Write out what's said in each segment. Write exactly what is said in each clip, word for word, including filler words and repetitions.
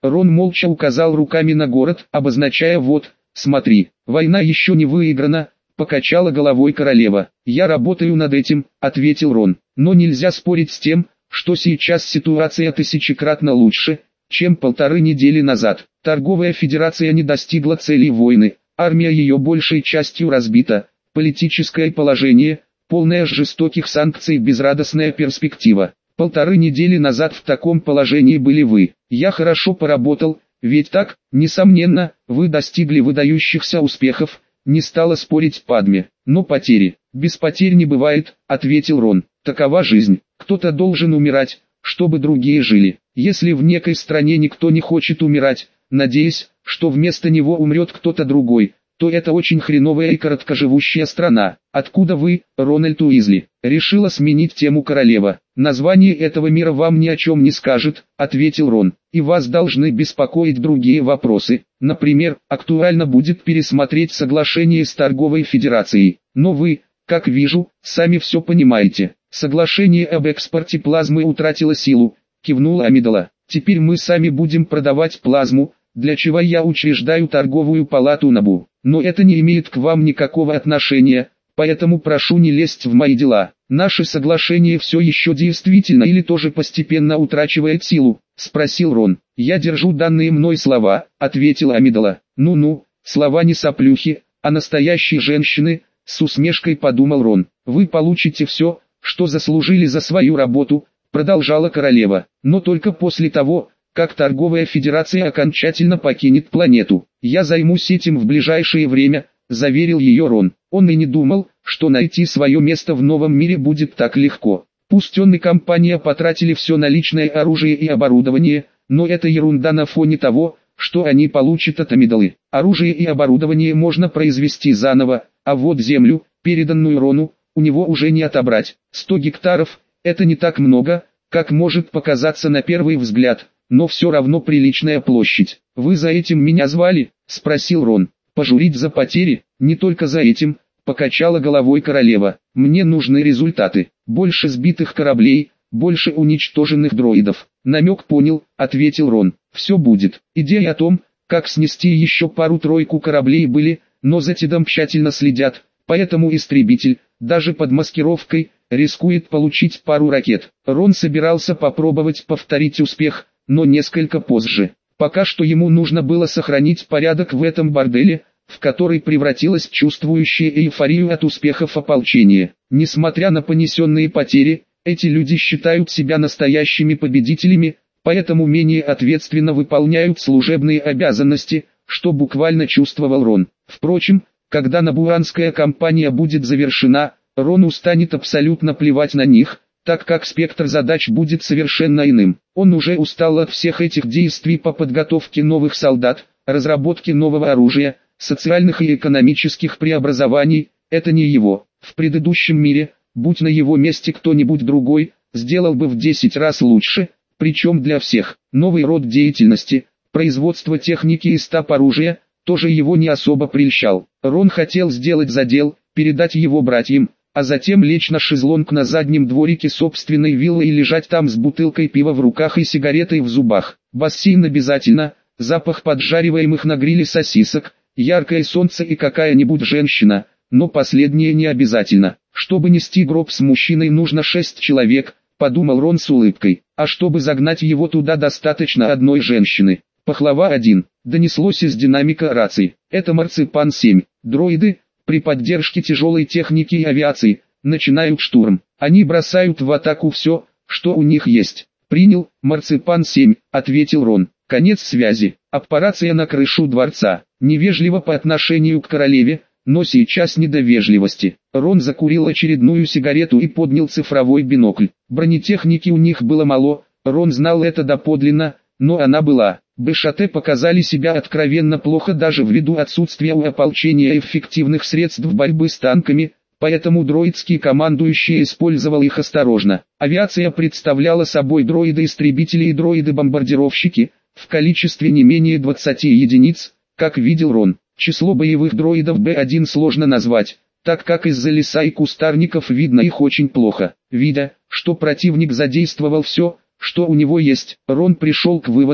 Рон молча указал руками на город, обозначая «вот, смотри, война еще не выиграна», покачала головой королева. «Я работаю над этим», — ответил Рон. «Но нельзя спорить с тем, что сейчас ситуация тысячекратно лучше, чем полторы недели назад. Торговая федерация не достигла целей войны, армия ее большей частью разбита, политическое положение, полное жестоких санкций, безрадостная перспектива. Полторы недели назад в таком положении были вы. Я хорошо поработал, ведь так, несомненно, вы достигли выдающихся успехов», — не стала спорить Падме. «Но потери, без потерь не бывает», — ответил Рон. «Такова жизнь, кто-то должен умирать, чтобы другие жили. Если в некой стране никто не хочет умирать, надеясь, что вместо него умрет кто-то другой, то это очень хреновая и короткоживущая страна. Откуда вы, Рональд Уизли?» Решила сменить тему королева. «Название этого мира вам ни о чем не скажет», — ответил Рон. «И вас должны беспокоить другие вопросы. Например, актуально будет пересмотреть соглашение с торговой федерацией. Но вы, как вижу, сами все понимаете. Соглашение об экспорте плазмы утратило силу», — кивнула Амидала. «Теперь мы сами будем продавать плазму, для чего я учреждаю торговую палату НАБУ. Но это не имеет к вам никакого отношения, поэтому прошу не лезть в мои дела. Наше соглашение все еще действительно или тоже постепенно утрачивает силу?» — спросил Рон. «Я держу данные мной слова», — ответила Амидала. «Ну-ну, слова не соплюхи, а настоящие женщины», — с усмешкой подумал Рон. «Вы получите все, что заслужили за свою работу», — продолжала королева. «Но только после того, как торговая федерация окончательно покинет планету. Я займусь этим в ближайшее время», — заверил ее Рон. Он и не думал, что найти свое место в новом мире будет так легко. Пусть он и компания потратили все наличное оружие и оборудование, но это ерунда на фоне того, что они получат от Амидалы. Оружие и оборудование можно произвести заново, а вот землю, переданную Рону, у него уже не отобрать. сто гектаров – это не так много, как может показаться на первый взгляд, но все равно приличная площадь. «Вы за этим меня звали?» – спросил Рон. «Пожурить за потери? Не только за этим», – покачала головой королева. «Мне нужны результаты. Больше сбитых кораблей, больше уничтоженных дроидов». «Намек понял», – ответил Рон. «Все будет». Идеи о том, как снести еще пару-тройку кораблей были, но за Тедом тщательно следят, поэтому истребитель, даже под маскировкой, рискует получить пару ракет. Рон собирался попробовать повторить успех, но несколько позже. Пока что ему нужно было сохранить порядок в этом борделе, в который превратилась чувствующая эйфорию от успехов ополчения. Несмотря на понесенные потери, эти люди считают себя настоящими победителями, поэтому менее ответственно выполняют служебные обязанности, что буквально чувствовал Рон. Впрочем, когда набуанская кампания будет завершена, Рону станет абсолютно плевать на них, так как спектр задач будет совершенно иным. Он уже устал от всех этих действий по подготовке новых солдат, разработке нового оружия, социальных и экономических преобразований. Это не его. В предыдущем мире, будь на его месте кто-нибудь другой, сделал бы в десять раз лучше, причем для всех. Новый род деятельности, производство техники и стаб оружия, тоже его не особо прельщал. Рон хотел сделать задел, передать его братьям, а затем лечь на шезлонг на заднем дворике собственной виллы и лежать там с бутылкой пива в руках и сигаретой в зубах. Бассейн обязательно, запах поджариваемых на гриле сосисок, яркое солнце и какая-нибудь женщина, но последнее не обязательно. Чтобы нести гроб с мужчиной, нужно шесть человек, подумал Рон с улыбкой, а чтобы загнать его туда, достаточно одной женщины. Пахлава один, донеслось из динамика рации. Это Марципан семь, дроиды, при поддержке тяжелой техники и авиации, начинают штурм. Они бросают в атаку все, что у них есть. «Принял, Марципан семь», — ответил Рон. Конец связи. Аппарация на крышу дворца. Невежливо по отношению к королеве, но сейчас не до вежливости. Рон закурил очередную сигарету и поднял цифровой бинокль. Бронетехники у них было мало, Рон знал это доподлинно, но она была. БШТ показали себя откровенно плохо даже ввиду отсутствия у ополчения эффективных средств борьбы с танками, поэтому дроидский командующий использовал их осторожно. Авиация представляла собой дроиды-истребители и дроиды-бомбардировщики, в количестве не менее двадцати единиц, как видел Рон. Число боевых дроидов Б один сложно назвать, так как из-за леса и кустарников видно их очень плохо. Видя, что противник задействовал все, что у него есть, Рон пришел к выводу,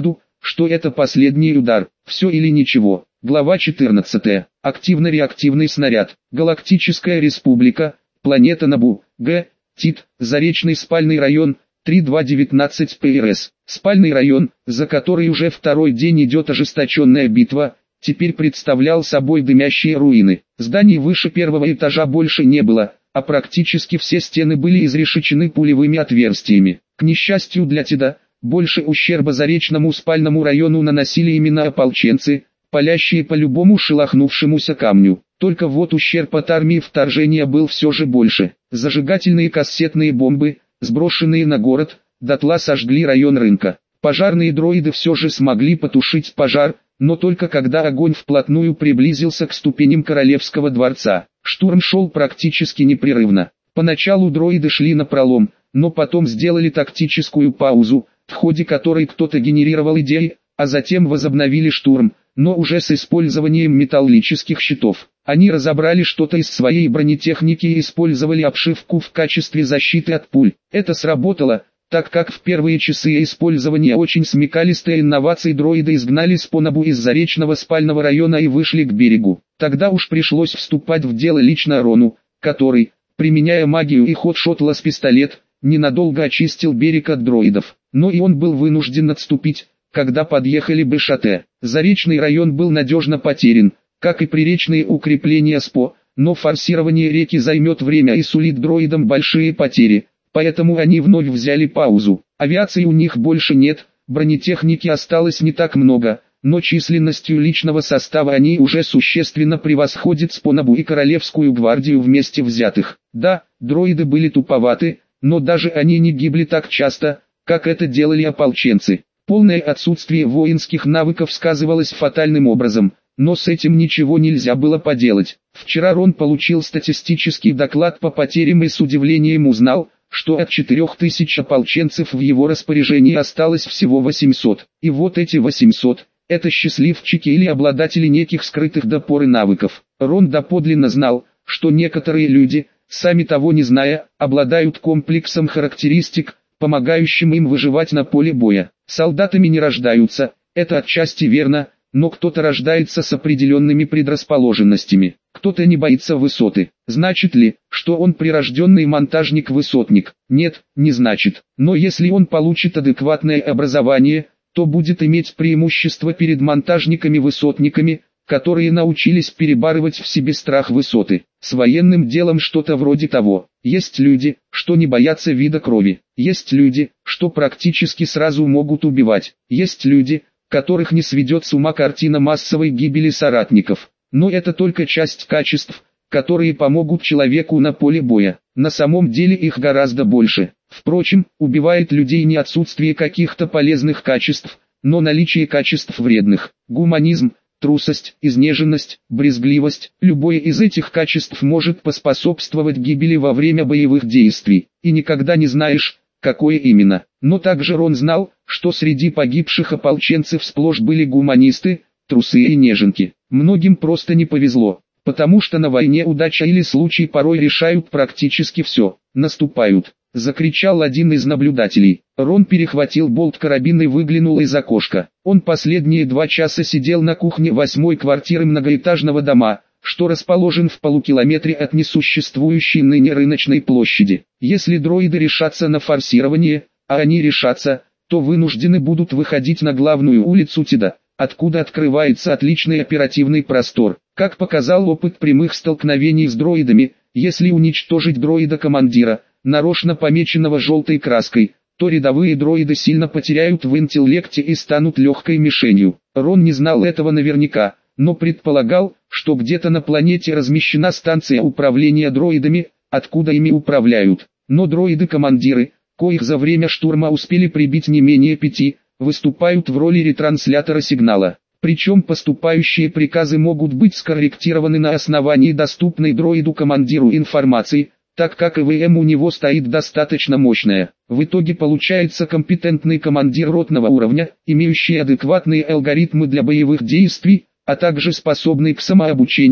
что это последний удар, все или ничего. Глава четырнадцатая. Активно-реактивный снаряд. Галактическая республика, планета Набу, Г. Тит, Заречный спальный район, три два девятнадцать пэ эр эс. Спальный район, за который уже второй день идет ожесточенная битва, теперь представлял собой дымящие руины. Зданий выше первого этажа больше не было, а практически все стены были изрешечены пулевыми отверстиями. К несчастью для Тида, больше ущерба Заречному спальному району наносили именно ополченцы, палящие по любому шелохнувшемуся камню. Только вот ущерб от армии вторжения был все же больше. Зажигательные кассетные бомбы, сброшенные на город, дотла сожгли район рынка. Пожарные дроиды все же смогли потушить пожар, но только когда огонь вплотную приблизился к ступеням Королевского дворца. Штурм шел практически непрерывно. Поначалу дроиды шли напролом, но потом сделали тактическую паузу, в ходе которой кто-то генерировал идеи, а затем возобновили штурм, но уже с использованием металлических щитов. Они разобрали что-то из своей бронетехники и использовали обшивку в качестве защиты от пуль. Это сработало, так как в первые часы использования очень смекалистые инновации дроиды изгнали Спонабу из Заречного спального района и вышли к берегу. Тогда уж пришлось вступать в дело лично Рону, который, применяя магию и хот-шот-лаз-пистолет, ненадолго очистил берег от дроидов. Но и он был вынужден отступить, когда подъехали БШТ. Заречный район был надежно потерян, как и приречные укрепления СПО, но форсирование реки займет время и сулит дроидам большие потери, поэтому они вновь взяли паузу. Авиации у них больше нет, бронетехники осталось не так много, но численностью личного состава они уже существенно превосходят Спонабу и Королевскую гвардию вместе взятых. Да, дроиды были туповаты, но даже они не гибли так часто, как это делали ополченцы. Полное отсутствие воинских навыков сказывалось фатальным образом, но с этим ничего нельзя было поделать. Вчера Рон получил статистический доклад по потерям и с удивлением узнал, что от четырёх тысяч ополченцев в его распоряжении осталось всего восемьсот. И вот эти восемьсот – это счастливчики или обладатели неких скрытых до поры навыков. Рон доподлинно знал, что некоторые люди, сами того не зная, обладают комплексом характеристик, помогающим им выживать на поле боя. Солдатами не рождаются, это отчасти верно, но кто-то рождается с определенными предрасположенностями. Кто-то не боится высоты. Значит ли, что он прирожденный монтажник-высотник? Нет, не значит. Но если он получит адекватное образование, то будет иметь преимущество перед монтажниками-высотниками, которые научились перебарывать в себе страх высоты. С военным делом что-то вроде того. Есть люди, что не боятся вида крови. Есть люди, что практически сразу могут убивать. Есть люди, которых не сведет с ума картина массовой гибели соратников. Но это только часть качеств, которые помогут человеку на поле боя. На самом деле их гораздо больше. Впрочем, убивает людей не отсутствие каких-то полезных качеств, но наличие качеств вредных. Гуманизм, трусость, изнеженность, брезгливость, любое из этих качеств может поспособствовать гибели во время боевых действий, и никогда не знаешь, какое именно. Но также Рон знал, что среди погибших ополченцев сплошь были гуманисты, трусы и неженки. Многим просто не повезло, потому что на войне удача или случай порой решают практически все. «Наступают!» — закричал один из наблюдателей. Рон перехватил болт карабина и выглянул из окошка. Он последние два часа сидел на кухне восьмой квартиры многоэтажного дома, что расположен в полукилометре от несуществующей ныне рыночной площади. Если дроиды решатся на форсирование, а они решатся, то вынуждены будут выходить на главную улицу Тида, откуда открывается отличный оперативный простор. Как показал опыт прямых столкновений с дроидами, если уничтожить дроида-командира, нарочно помеченного желтой краской, то рядовые дроиды сильно потеряют в интеллекте и станут легкой мишенью. Рон не знал этого наверняка, но предполагал, что где-то на планете размещена станция управления дроидами, откуда ими управляют. Но дроиды-командиры, коих за время штурма успели прибить не менее пяти, выступают в роли ретранслятора сигнала. Причем поступающие приказы могут быть скорректированы на основании доступной дроиду-командиру информации, так как ИВМ у него стоит достаточно мощная. В итоге получается компетентный командир ротного уровня, имеющий адекватные алгоритмы для боевых действий, а также способный к самообучению,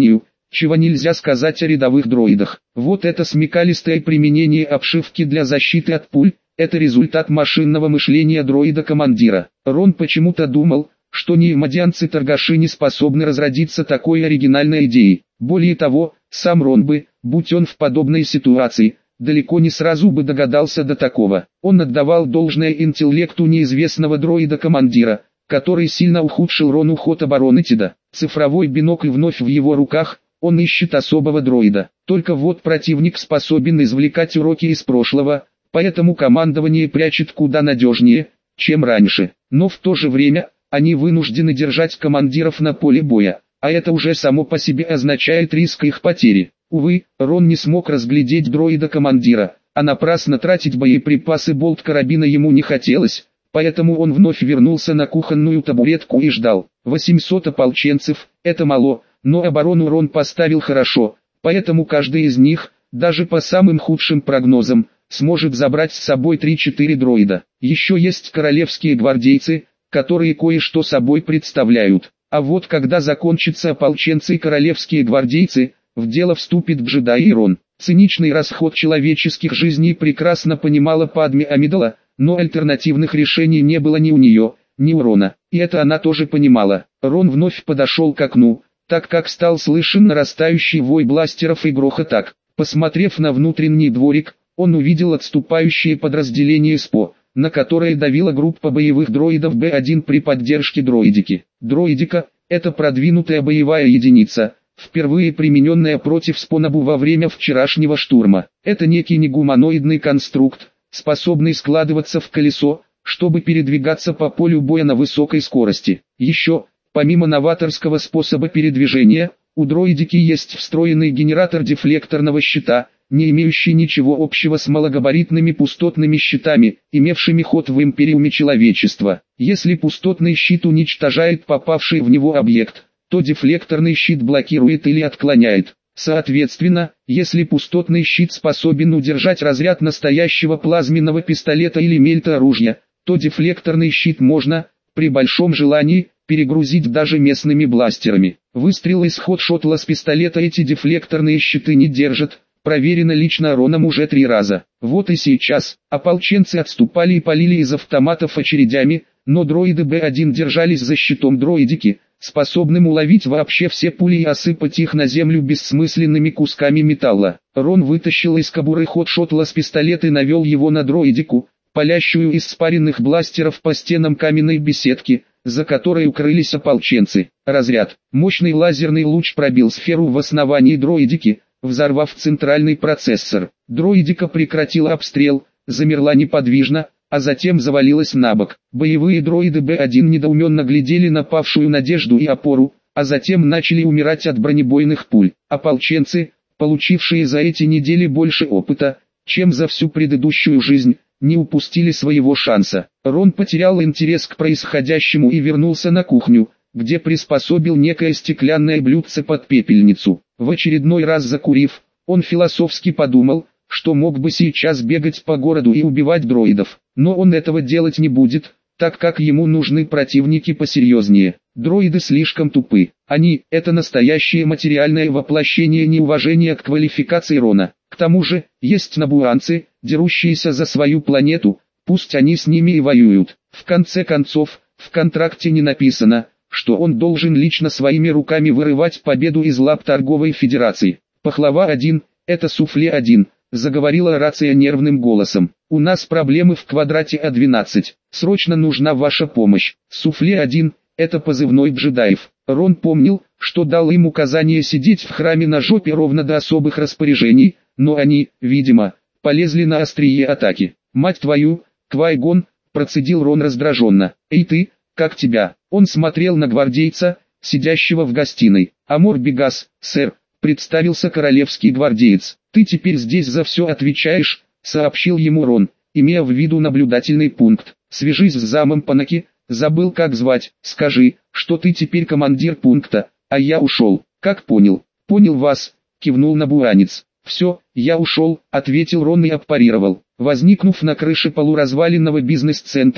чего нельзя сказать о рядовых дроидах. Вот это смекалистое применение обшивки для защиты от пуль, это результат машинного мышления дроида-командира. Рон почему-то думал, что неимодианцы-торгаши не способны разродиться такой оригинальной идеей. Более того, сам Рон бы, будь он в подобной ситуации, далеко не сразу бы догадался до такого. Он отдавал должное интеллекту неизвестного дроида-командира, который сильно ухудшил Рону ход обороны Тида. Цифровой бинокль вновь в его руках, он ищет особого дроида. Только вот противник способен извлекать уроки из прошлого, поэтому командование прячет куда надежнее, чем раньше. Но в то же время, они вынуждены держать командиров на поле боя, а это уже само по себе означает риск их потери. Увы, Рон не смог разглядеть дроида-командира, а напрасно тратить боеприпасы болт-карабина ему не хотелось, поэтому он вновь вернулся на кухонную табуретку и ждал. восемьсот ополченцев, это мало, но оборону Рон поставил хорошо, поэтому каждый из них, даже по самым худшим прогнозам, сможет забрать с собой три-четыре дроида. Еще есть королевские гвардейцы, которые кое-что собой представляют. А вот когда закончатся ополченцы и королевские гвардейцы, в дело вступит джедай и Рон. Циничный расход человеческих жизней прекрасно понимала Падме Амидала, но альтернативных решений не было ни у нее, ни у Рона. И это она тоже понимала. Рон вновь подошел к окну, так как стал слышен нарастающий вой бластеров и грохот атак. Посмотрев на внутренний дворик, он увидел отступающие подразделения СПО, на которое давила группа боевых дроидов Б один при поддержке дроидики. Дроидика – это продвинутая боевая единица, впервые примененная против Спонабу во время вчерашнего штурма. Это некий негуманоидный конструкт, способный складываться в колесо, чтобы передвигаться по полю боя на высокой скорости. Еще, помимо новаторского способа передвижения, у дроидики есть встроенный генератор дефлекторного щита, не имеющий ничего общего с малогабаритными пустотными щитами, имевшими ход в империуме человечества. Если пустотный щит уничтожает попавший в него объект, то дефлекторный щит блокирует или отклоняет. Соответственно, если пустотный щит способен удержать разряд настоящего плазменного пистолета или мельта-ружья, то дефлекторный щит можно, при большом желании, перегрузить даже местными бластерами. Выстрел из ходшотла с пистолета эти дефлекторные щиты не держат, проверено лично Роном уже три раза. Вот и сейчас, ополченцы отступали и полили из автоматов очередями, но дроиды Б один держались за щитом дроидики, способным уловить вообще все пули и осыпать их на землю бессмысленными кусками металла. Рон вытащил из кобуры ходшотла с пистолета и навел его на дроидику, палящую из спаренных бластеров по стенам каменной беседки, за которой укрылись ополченцы. Разряд. Мощный лазерный луч пробил сферу в основании дроидики, взорвав центральный процессор. Дроидика прекратила обстрел, замерла неподвижно, а затем завалилась на бок. Боевые дроиды Б один недоуменно глядели на павшую надежду и опору, а затем начали умирать от бронебойных пуль. Ополченцы, получившие за эти недели больше опыта, чем за всю предыдущую жизнь, не упустили своего шанса. Рон потерял интерес к происходящему и вернулся на кухню, где приспособил некое стеклянное блюдце под пепельницу. В очередной раз закурив, он философски подумал, что мог бы сейчас бегать по городу и убивать дроидов. Но он этого делать не будет, так как ему нужны противники посерьезнее. Дроиды слишком тупы. Они – это настоящее материальное воплощение неуважения к квалификации Рона. К тому же, есть набуанцы, дерущиеся за свою планету, пусть они с ними и воюют. В конце концов, в контракте не написано, что он должен лично своими руками вырывать победу из лап торговой федерации. Пахлава один, это суфле один, заговорила рация нервным голосом. У нас проблемы в квадрате А двенадцать, срочно нужна ваша помощь. Суфле один, это позывной джедаев. Рон помнил, что дал им указание сидеть в храме на жопе ровно до особых распоряжений, но они, видимо, полезли на острие атаки. Мать твою, Квай-Гон, процедил Рон раздраженно. Эй ты, как тебя? Он смотрел на гвардейца, сидящего в гостиной. Амор Бегас, сэр, представился королевский гвардеец. Ты теперь здесь за все отвечаешь, сообщил ему Рон, имея в виду наблюдательный пункт. Свяжись с замом Панаки, забыл как звать, скажи, что ты теперь командир пункта, а я ушел. Как понял? Понял вас, кивнул набуанец. Все, я ушел, ответил Рон и отпарировал. Возникнув на крыше полуразваленного бизнес-центра,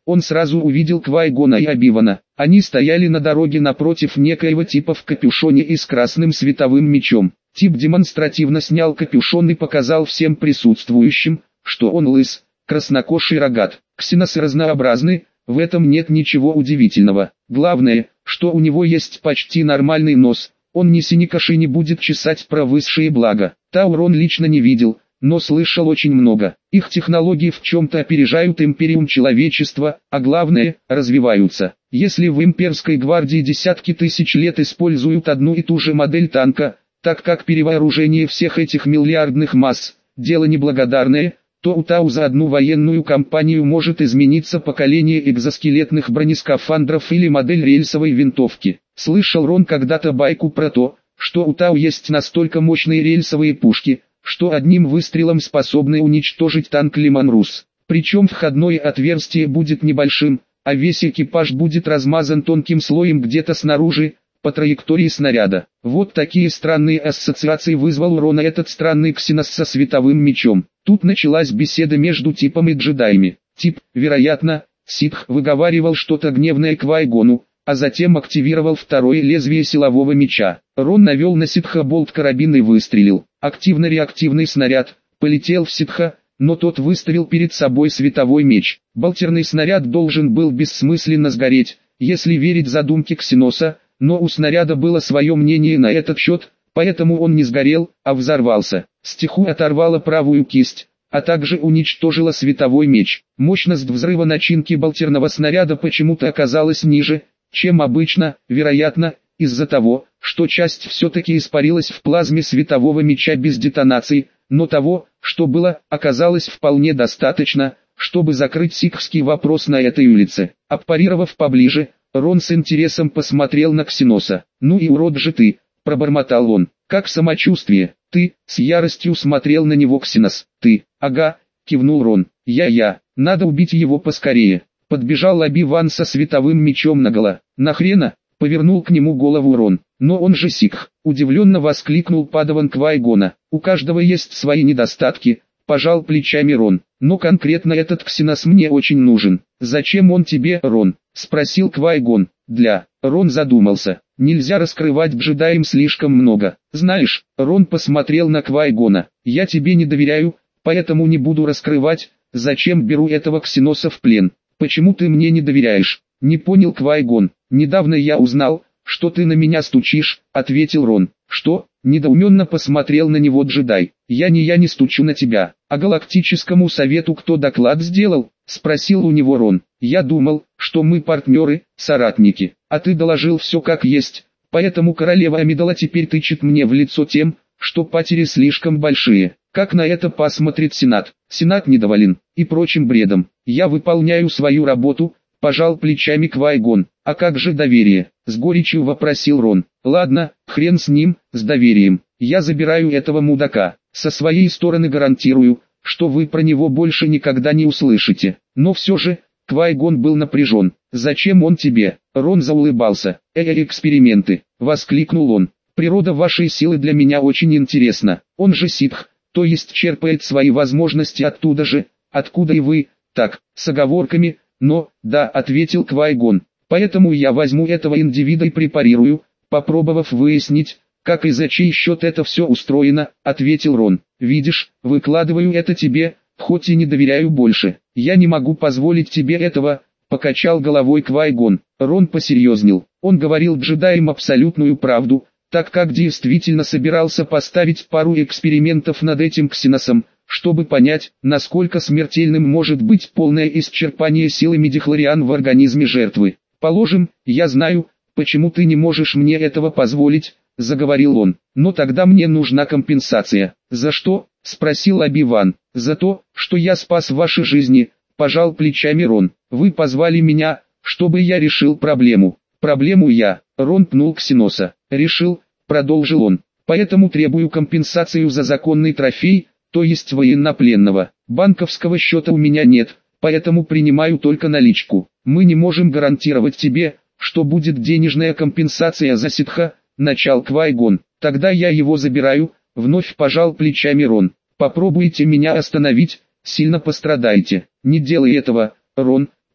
Он сразу увидел Квай-Гона и Оби-Вана. Они стояли на дороге напротив некоего типа в капюшоне и с красным световым мечом. Тип демонстративно снял капюшон и показал всем присутствующим, что он лыс, краснокож и рогат. Ксеносы разнообразны, в этом нет ничего удивительного. Главное, что у него есть почти нормальный нос, он ни синекаши не будет чесать про высшие блага. Таурон лично не видел, но слышал очень много. Их технологии в чем-то опережают империум человечества, а главное, развиваются. Если в имперской гвардии десятки тысяч лет используют одну и ту же модель танка, так как перевооружение всех этих миллиардных масс – дело неблагодарное, то у Тау за одну военную кампанию может измениться поколение экзоскелетных бронескафандров или модель рельсовой винтовки. Слышал Рон когда-то байку про то, что у Тау есть настолько мощные рельсовые пушки, что одним выстрелом способны уничтожить танк Лиманрус. Причем входное отверстие будет небольшим, а весь экипаж будет размазан тонким слоем где-то снаружи, по траектории снаряда. Вот такие странные ассоциации вызвал у Рона этот странный ксенос со световым мечом. Тут началась беседа между Типом и джедаями. Тип, вероятно, ситх, выговаривал что-то гневное Квай-Гону, а затем активировал второе лезвие силового меча. Рон навел на ситха болт-карабин и выстрелил. Активно-реактивный снаряд полетел в ситха, но тот выставил перед собой световой меч. Болтерный снаряд должен был бессмысленно сгореть, если верить задумке ксеноса, но у снаряда было свое мнение на этот счет, поэтому он не сгорел, а взорвался. Стиху оторвала правую кисть, а также уничтожила световой меч. Мощность взрыва начинки болтерного снаряда почему-то оказалась ниже, чем обычно, вероятно, из-за того, что часть все-таки испарилась в плазме светового меча без детонации, но того, что было, оказалось вполне достаточно, чтобы закрыть сикхский вопрос на этой улице. Аппарировав поближе, Рон с интересом посмотрел на Ксеноса. «Ну и урод же ты», — пробормотал он. «Как самочувствие?» «Ты», — с яростью смотрел на него Ксенос. «Ты». «Ага», — кивнул Рон. «Я-я, надо убить его поскорее». Подбежал Оби-Ван со световым мечом наголо. «Нахрена?» — повернул к нему голову Рон. «Но он же сикх», — удивленно воскликнул падаван Квай-Гона. «У каждого есть свои недостатки», — пожал плечами Рон. «Но конкретно этот Ксенос мне очень нужен». «Зачем он тебе, Рон?» — спросил Квай-Гон. «Для...» — Рон задумался. «Нельзя раскрывать джедаям слишком много. Знаешь», — Рон посмотрел на Квай-Гона. «Я тебе не доверяю, поэтому не буду раскрывать, зачем беру этого Ксеноса в плен». «Почему ты мне не доверяешь?» — не понял Квай-Гон. «Недавно я узнал, что ты на меня стучишь», — ответил Рон. «Что?» — недоуменно посмотрел на него джедай. «Я не я не стучу на тебя, а Галактическому Совету кто доклад сделал?» — спросил у него Рон. «Я думал, что мы партнеры, соратники, а ты доложил все как есть, поэтому королева Амидала теперь тычет мне в лицо тем, что потери слишком большие. Как на это посмотрит Сенат? Сенат недоволен, и прочим бредом. Я выполняю свою работу», — пожал плечами Квай-Гон. «А как же доверие?» — с горечью вопросил Рон. «Ладно, хрен с ним, с доверием. Я забираю этого мудака. Со своей стороны гарантирую, что вы про него больше никогда не услышите». Но все же, Квай-Гон был напряжен. «Зачем он тебе?» Рон заулыбался. «Э-э, эксперименты!» — воскликнул он. «Природа вашей силы для меня очень интересна. Он же ситх, то есть черпает свои возможности оттуда же, откуда и вы, так, с оговорками, но, да», — ответил Квай-Гон. «Поэтому я возьму этого индивида и препарирую, попробовав выяснить, как и за чей счет это все устроено», — ответил Рон. «Видишь, выкладываю это тебе, хоть и не доверяю больше. Я не могу позволить тебе этого», — покачал головой Квай-Гон. Рон посерьезнел. Он говорил джедаям абсолютную правду, так как действительно собирался поставить пару экспериментов над этим Ксеносом, чтобы понять, насколько смертельным может быть полное исчерпание силы мидихлориан в организме жертвы. «Положим, я знаю, почему ты не можешь мне этого позволить», — заговорил он. «Но тогда мне нужна компенсация». «За что?» — спросил Оби-Ван. «За то, что я спас ваши жизни», — пожал плечами Рон. «Вы позвали меня, чтобы я решил проблему». «Проблему я», — Рон пнул Ксеноса. «Решил», — продолжил он. «Поэтому требую компенсацию за законный трофей, то есть военнопленного. Банковского счета у меня нет, поэтому принимаю только наличку. Мы не можем гарантировать тебе, что будет денежная компенсация за ситха», — начал Квай-Гон. «Тогда я его забираю», — вновь пожал плечами Рон. «Попробуйте меня остановить, сильно пострадаете». «Не делай этого, Рон»,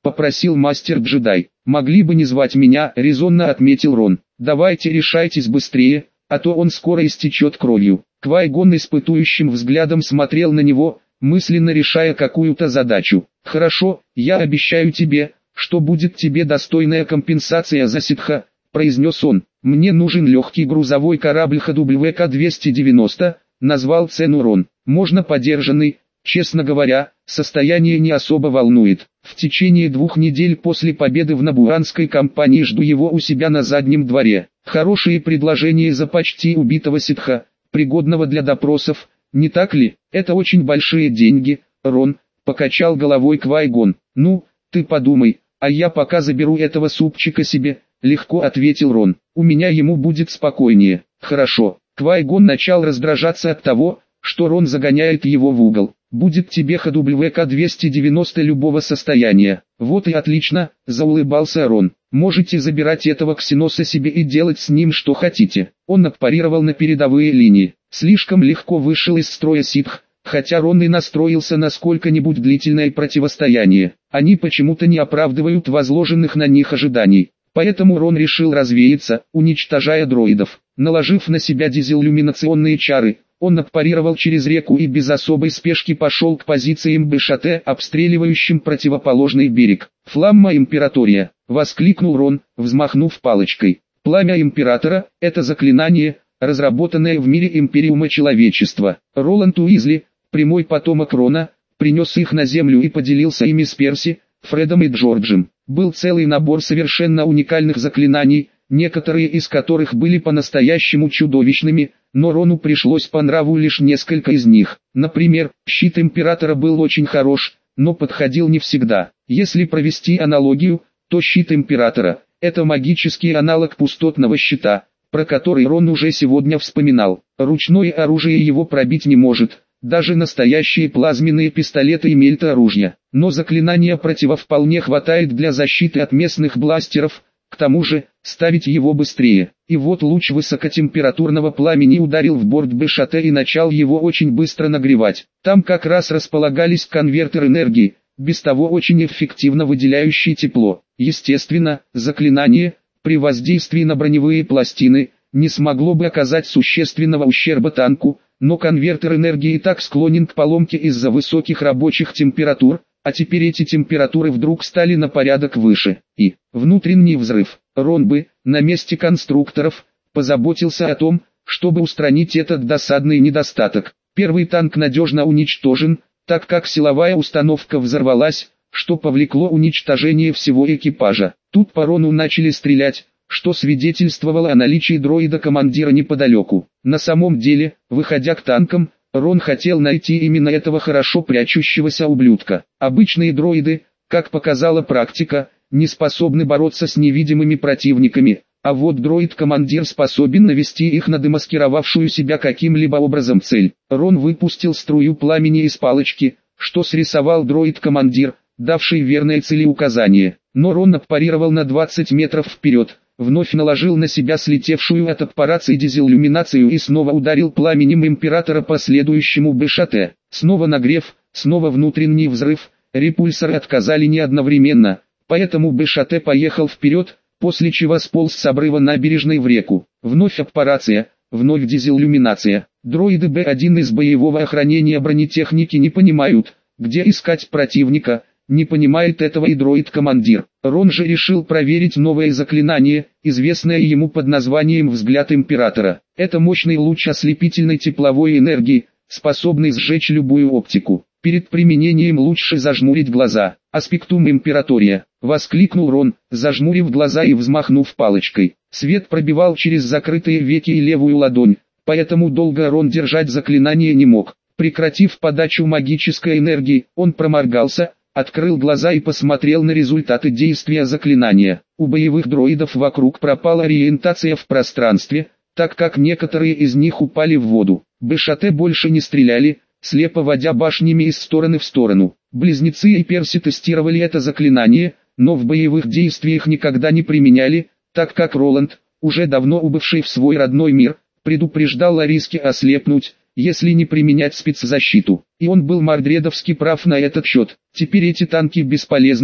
попросил мастер-джедай. «Могли бы не звать меня», — резонно отметил Рон. «Давайте решайтесь быстрее, а то он скоро истечет кровью». Квай-Гон испытующим взглядом смотрел на него, мысленно решая какую-то задачу. «Хорошо, я обещаю тебе, что будет тебе достойная компенсация за ситха», — произнес он. «Мне нужен легкий грузовой корабль эйч дабл ю кей двести девяносто», — назвал цену Рон. «Можно подержанный». Честно говоря, состояние не особо волнует. В течение двух недель после победы в набуанской кампании жду его у себя на заднем дворе. Хорошие предложения за почти убитого ситха, пригодного для допросов, не так ли? Это очень большие деньги, Рон, покачал головой Квай-Гон. Ну, ты подумай, а я пока заберу этого супчика себе, легко ответил Рон. У меня ему будет спокойнее. Хорошо. Квай-Гон начал раздражаться от того, что Рон загоняет его в угол. «Будет тебе эйч дабл ю кей двести девяносто любого состояния». «Вот и отлично», — заулыбался Рон. «Можете забирать этого ксеноса себе и делать с ним что хотите». Он отпарировал на передовые линии. Слишком легко вышел из строя ситх, хотя Рон и настроился на сколько-нибудь длительное противостояние. Они почему-то не оправдывают возложенных на них ожиданий. Поэтому Рон решил развеяться, уничтожая дроидов. Наложив на себя дизелюминационные чары, он отпарировал через реку и без особой спешки пошел к позициям БШТ, обстреливающим противоположный берег. «Фламма Императория!» — воскликнул Рон, взмахнув палочкой. «Пламя Императора — это заклинание, разработанное в мире Империума Человечества. Роланд Уизли, прямой потомок Рона, принес их на Землю и поделился ими с Перси, Фредом и Джорджем. Был целый набор совершенно уникальных заклинаний, некоторые из которых были по-настоящему чудовищными, но Рону пришлось по нраву лишь несколько из них. Например, щит Императора был очень хорош, но подходил не всегда. Если провести аналогию, то щит Императора – это магический аналог пустотного щита, про который Рон уже сегодня вспоминал. Ручное оружие его пробить не может, даже настоящие плазменные пистолеты и мельта-оружия. Но заклинания протива вполне хватает для защиты от местных бластеров. К тому же, ставить его быстрее. И вот луч высокотемпературного пламени ударил в борт БШТ и начал его очень быстро нагревать. Там как раз располагались конвертеры энергии, без того очень эффективно выделяющие тепло. Естественно, заклинание, при воздействии на броневые пластины, не смогло бы оказать существенного ущерба танку, но конвертер энергии и так склонен к поломке из-за высоких рабочих температур, а теперь эти температуры вдруг стали на порядок выше. И внутренний взрыв. Рон бы, на месте конструкторов, позаботился о том, чтобы устранить этот досадный недостаток. Первый танк надежно уничтожен, так как силовая установка взорвалась, что повлекло уничтожение всего экипажа. Тут по Рону начали стрелять, что свидетельствовало о наличии дроида-командира неподалеку. На самом деле, выходя к танкам, Рон хотел найти именно этого хорошо прячущегося ублюдка. Обычные дроиды, как показала практика, не способны бороться с невидимыми противниками, а вот дроид-командир способен навести их на демаскировавшую себя каким-либо образом цель. Рон выпустил струю пламени из палочки, что срисовал дроид-командир, давший верное целеуказание. Но Рон отпарировал на двадцать метров вперед, вновь наложил на себя слетевшую от аппарации дизелюминацию и снова ударил пламенем Императора по следующему БШТ. Снова нагрев, снова внутренний взрыв, репульсоры отказали не одновременно, поэтому БШТ поехал вперед, после чего сполз с обрыва набережной в реку. Вновь аппарация, вновь дизелюминация. Дроиды Б один из боевого охранения бронетехники не понимают, где искать противника. Не понимает этого и дроид-командир. Рон же решил проверить новое заклинание, известное ему под названием «Взгляд Императора». Это мощный луч ослепительной тепловой энергии, способный сжечь любую оптику. Перед применением лучше зажмурить глаза. «Аспектум Императория!» — воскликнул Рон, зажмурив глаза и взмахнув палочкой. Свет пробивал через закрытые веки и левую ладонь, поэтому долго Рон держать заклинание не мог. Прекратив подачу магической энергии, он проморгался, открыл глаза и посмотрел на результаты действия заклинания. У боевых дроидов вокруг пропала ориентация в пространстве, так как некоторые из них упали в воду. БШТ больше не стреляли, слепо водя башнями из стороны в сторону. Близнецы и Перси тестировали это заклинание, но в боевых действиях никогда не применяли, так как Роланд, уже давно убывший в свой родной мир, предупреждал о риске ослепнуть, если не применять спецзащиту. И он был мордредовски прав на этот счет. Теперь эти танки бесполезны,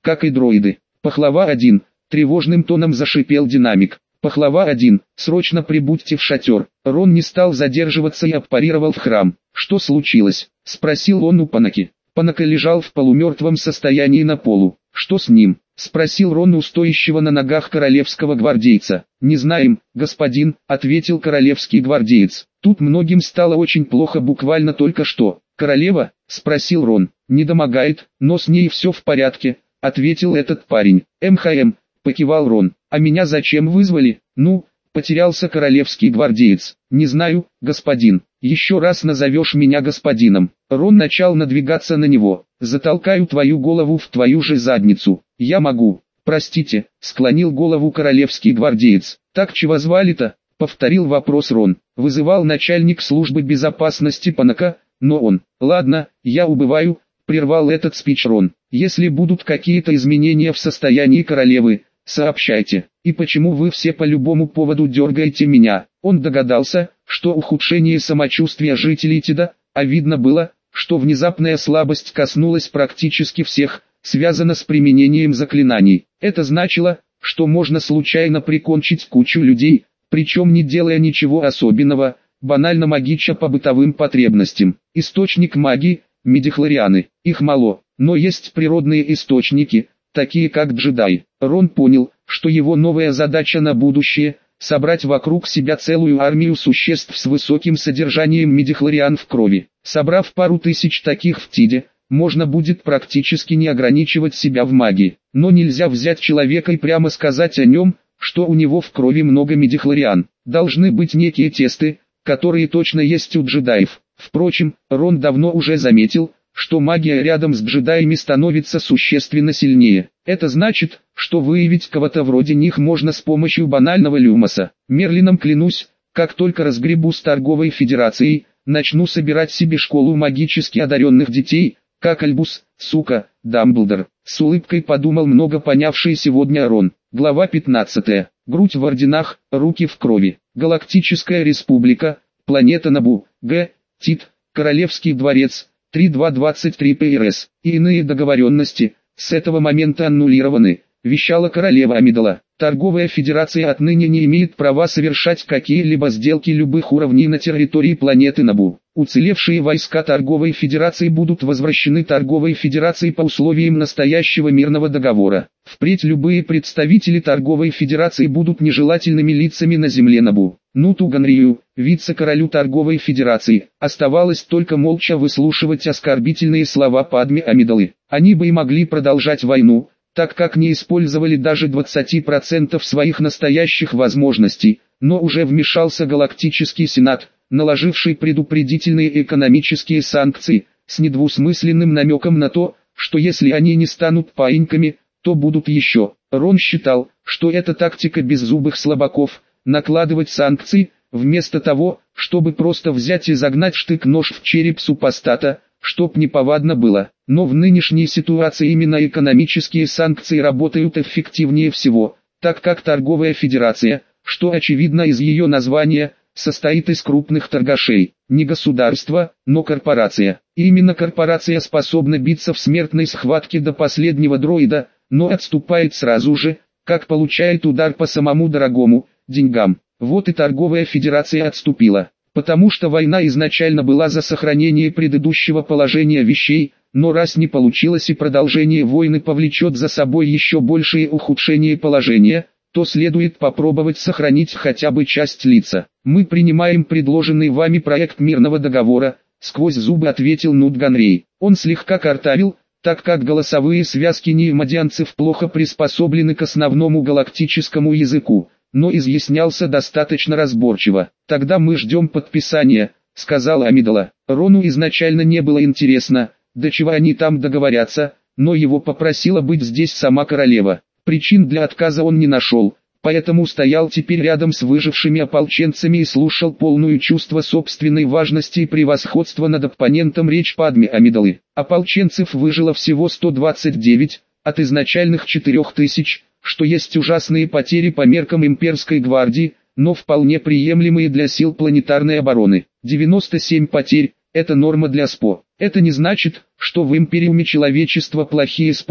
как и дроиды. Пахлава один, тревожным тоном зашипел динамик. Пахлава один, срочно прибудьте в шатер. Рон не стал задерживаться и аппарировал в храм. Что случилось? Спросил он у Панаки. Панака лежал в полумертвом состоянии на полу. Что с ним? Спросил Рон у стоящего на ногах королевского гвардейца. «Не знаем, господин», — ответил королевский гвардеец. «Тут многим стало очень плохо буквально только что». «Королева?» — спросил Рон. «Недомогает, но с ней все в порядке», — ответил этот парень. «МХМ», — покивал Рон. «А меня зачем вызвали?» «Ну...» — потерялся королевский гвардеец. «Не знаю, господин. Еще раз назовешь меня господином». Рон начал надвигаться на него. «Затолкаю твою голову в твою же задницу». «Я могу». «Простите», — склонил голову королевский гвардеец. «Так чего звали-то?» — повторил вопрос Рон. «Вызывал начальник службы безопасности Панака, но он...» «Ладно, я убываю», — прервал этот спич Рон. «Если будут какие-то изменения в состоянии королевы, сообщайте. И почему вы все по любому поводу дергаете меня?» Он догадался, что ухудшение самочувствия жителей Тида, а видно было, что внезапная слабость коснулась практически всех, связана с применением заклинаний. Это значило, что можно случайно прикончить кучу людей, причем не делая ничего особенного, банально магича по бытовым потребностям. Источник магии – мидихлорианы. Их мало, но есть природные источники, такие как джедаи. Рон понял, что его новая задача на будущее – собрать вокруг себя целую армию существ с высоким содержанием мидихлориан в крови. Собрав пару тысяч таких в Тиде, можно будет практически не ограничивать себя в магии. Но нельзя взять человека и прямо сказать о нем, что у него в крови много мидихлориан. Должны быть некие тесты, которые точно есть у джедаев. Впрочем, Рон давно уже заметил, что магия рядом с джедаями становится существенно сильнее. Это значит, что выявить кого-то вроде них можно с помощью банального люмоса. Мерлином клянусь, как только разгребу с торговой федерацией, начну собирать себе школу магически одаренных детей, как Альбус, сука, Дамблдор. С улыбкой подумал много понявший сегодня Рон. Глава пятнадцатая. Грудь в орденах, руки в крови. Галактическая республика, планета Набу, Г. Тит, Королевский дворец, три два двадцать три ПРС. И иные договоренности, с этого момента аннулированы, вещала королева Амидала. Торговая федерация отныне не имеет права совершать какие-либо сделки любых уровней на территории планеты Набу. Уцелевшие войска торговой федерации будут возвращены торговой федерации по условиям настоящего мирного договора. Впредь любые представители торговой федерации будут нежелательными лицами на земле Набу. Нуту Ганрию, вице-королю торговой федерации, оставалось только молча выслушивать оскорбительные слова Падме Амидалы. Они бы и могли продолжать войну, так как не использовали даже двадцать процентов своих настоящих возможностей, но уже вмешался Галактический Сенат, наложивший предупредительные экономические санкции, с недвусмысленным намеком на то, что если они не станут паиньками, то будут еще. Рон считал, что это тактика беззубых слабаков, накладывать санкции, вместо того, чтобы просто взять и загнать штык-нож в череп супостата, чтоб неповадно было. Но в нынешней ситуации именно экономические санкции работают эффективнее всего, так как торговая федерация, что очевидно из ее названия, состоит из крупных торгашей. Не государство, но корпорация. И именно корпорация способна биться в смертной схватке до последнего дроида, но отступает сразу же, как получает удар по самому дорогому, деньгам. Вот и торговая федерация отступила, потому что война изначально была за сохранение предыдущего положения вещей, но раз не получилось и продолжение войны повлечет за собой еще большее ухудшение положения, то следует попробовать сохранить хотя бы часть лица. Мы принимаем предложенный вами проект мирного договора, сквозь зубы ответил Нут Ганрей. Он слегка картавил, так как голосовые связки неимадианцев плохо приспособлены к основному галактическому языку, но изъяснялся достаточно разборчиво. «Тогда мы ждем подписания», — сказала Амидала. Рону изначально не было интересно, до чего они там договорятся, но его попросила быть здесь сама королева. Причин для отказа он не нашел, поэтому стоял теперь рядом с выжившими ополченцами и слушал полную чувство собственной важности и превосходства над оппонентом речь Падме Амидалы. Ополченцев выжило всего сто двадцать девять, от изначальных четырёх тысяч, что есть ужасные потери по меркам имперской гвардии, но вполне приемлемые для сил планетарной обороны. девяносто семь потерь – это норма для СПО. Это не значит, что в Империуме человечества плохие СПО,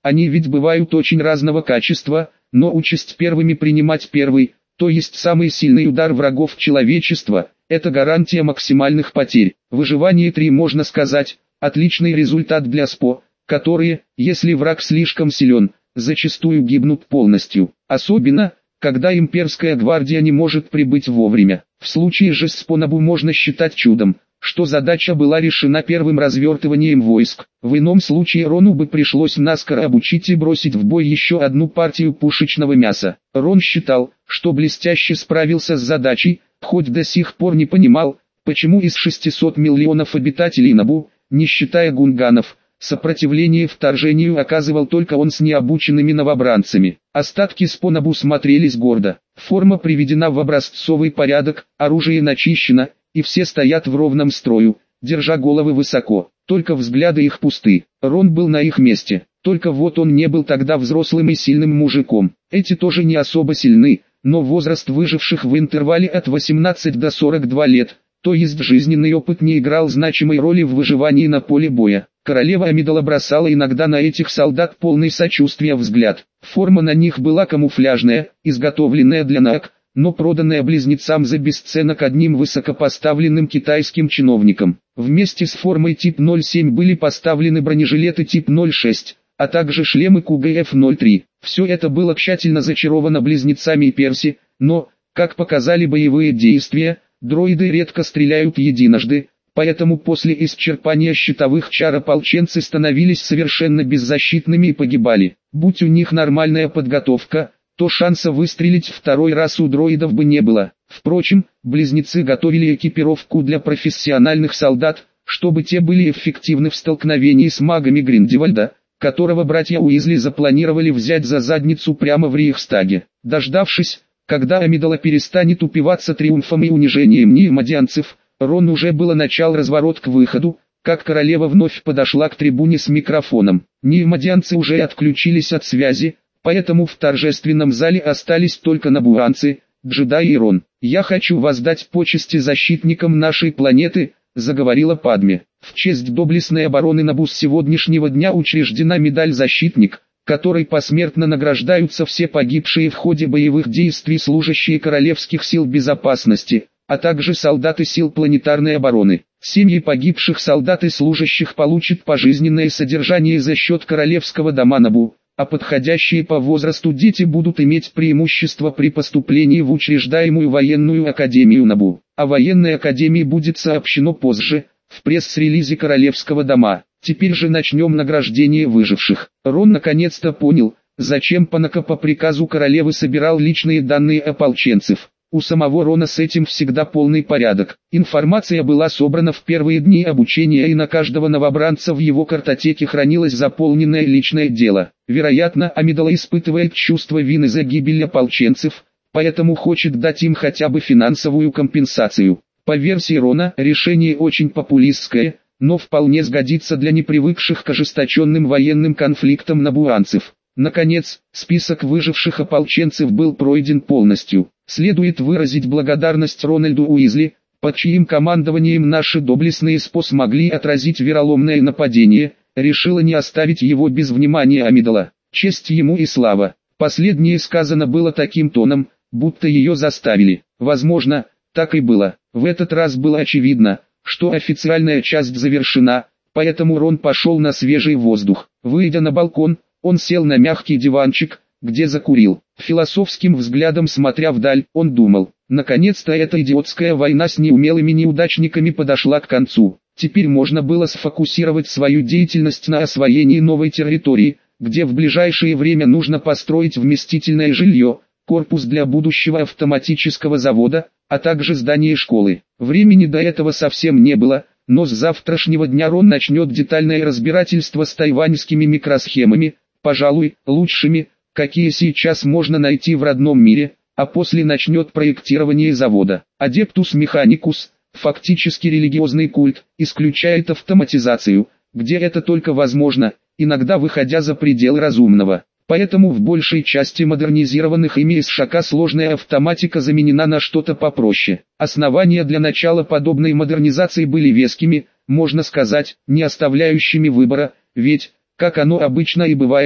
Они ведь бывают очень разного качества, но участь первыми принимать первый, то есть самый сильный удар врагов человечества, это гарантия максимальных потерь. Выживание три, можно сказать, отличный результат для СПО, которые, если враг слишком силен, зачастую гибнут полностью. Особенно, когда имперская гвардия не может прибыть вовремя. В случае же с Спонабу можно считать чудом, что задача была решена первым развертыванием войск. В ином случае Рону бы пришлось наскоро обучить и бросить в бой еще одну партию пушечного мяса. Рон считал, что блестяще справился с задачей, хоть до сих пор не понимал, почему из шестисот миллионов обитателей Набу, не считая гунганов, сопротивление вторжению оказывал только он с необученными новобранцами. Остатки Спонабу смотрелись гордо. Форма приведена в образцовый порядок, оружие начищено, и все стоят в ровном строю, держа головы высоко. Только взгляды их пусты. Рон был на их месте. Только вот он не был тогда взрослым и сильным мужиком. Эти тоже не особо сильны, но возраст выживших в интервале от восемнадцати до сорока двух лет, то есть жизненный опыт, не играл значимой роли в выживании на поле боя. Королева Амидала бросала иногда на этих солдат полный сочувствия взгляд. Форма на них была камуфляжная, изготовленная для НААК, но проданная близнецам за бесценок одним высокопоставленным китайским чиновником. Вместе с формой тип ноль семь были поставлены бронежилеты тип ноль шесть, а также шлемы Ку Гэ Эф ноль три. Все это было тщательно зачаровано близнецами и Перси, но, как показали боевые действия, дроиды редко стреляют единожды, поэтому после исчерпания щитовых чар ополченцы становились совершенно беззащитными и погибали. Будь у них нормальная подготовка, то шанса выстрелить второй раз у дроидов бы не было. Впрочем, близнецы готовили экипировку для профессиональных солдат, чтобы те были эффективны в столкновении с магами Гриндевальда, которого братья Уизли запланировали взять за задницу прямо в Рейхстаге. Дождавшись, когда Амидала перестанет упиваться триумфом и унижением неимадианцев, Рон уже было начал разворот к выходу, как королева вновь подошла к трибуне с микрофоном. Неимадианцы уже отключились от связи, поэтому в торжественном зале остались только набуанцы, джедаи и Рон. «Я хочу воздать почести защитникам нашей планеты», — заговорила Падме. «В честь доблестной обороны Набу с сегодняшнего дня учреждена медаль «Защитник», которой посмертно награждаются все погибшие в ходе боевых действий служащие королевских сил безопасности, а также солдаты сил планетарной обороны. Семьи погибших солдат и служащих получат пожизненное содержание за счет королевского дома Набу, а подходящие по возрасту дети будут иметь преимущество при поступлении в учреждаемую военную академию Набу. О военной академии будет сообщено позже, в пресс-релизе королевского дома. Теперь же начнем награждение выживших». Рон наконец-то понял, зачем Панака по приказу королевы собирал личные данные ополченцев. У самого Рона с этим всегда полный порядок. Информация была собрана в первые дни обучения, и на каждого новобранца в его картотеке хранилось заполненное личное дело. Вероятно, Амидала испытывает чувство вины за гибель ополченцев, поэтому хочет дать им хотя бы финансовую компенсацию. По версии Рона, решение очень популистское, но вполне сгодится для непривыкших к ожесточенным военным конфликтам набуанцев. Наконец, список выживших ополченцев был пройден полностью. Следует выразить благодарность Рональду Уизли, под чьим командованием наши доблестные СПО смогли отразить вероломное нападение, решила не оставить его без внимания Амидала. Честь ему и слава. Последнее сказано было таким тоном, будто ее заставили. Возможно, так и было. В этот раз было очевидно, что официальная часть завершена, поэтому Рон пошел на свежий воздух. Выйдя на балкон, он сел на мягкий диванчик, где закурил. Философским взглядом смотря вдаль, он думал, наконец-то эта идиотская война с неумелыми неудачниками подошла к концу. Теперь можно было сфокусировать свою деятельность на освоении новой территории, где в ближайшее время нужно построить вместительное жилье, корпус для будущего автоматического завода, а также здание школы. Времени до этого совсем не было, но с завтрашнего дня Рон начнет детальное разбирательство с тайваньскими микросхемами, пожалуй, лучшими, какие сейчас можно найти в родном мире, а после начнет проектирование завода. Адептус Механикус, фактически религиозный культ, исключает автоматизацию, где это только возможно, иногда выходя за пределы разумного. Поэтому в большей части модернизированных ими СШК сложная автоматика заменена на что-то попроще. Основания для начала подобной модернизации были вескими, можно сказать, не оставляющими выбора, ведь, как оно обычно и бывает,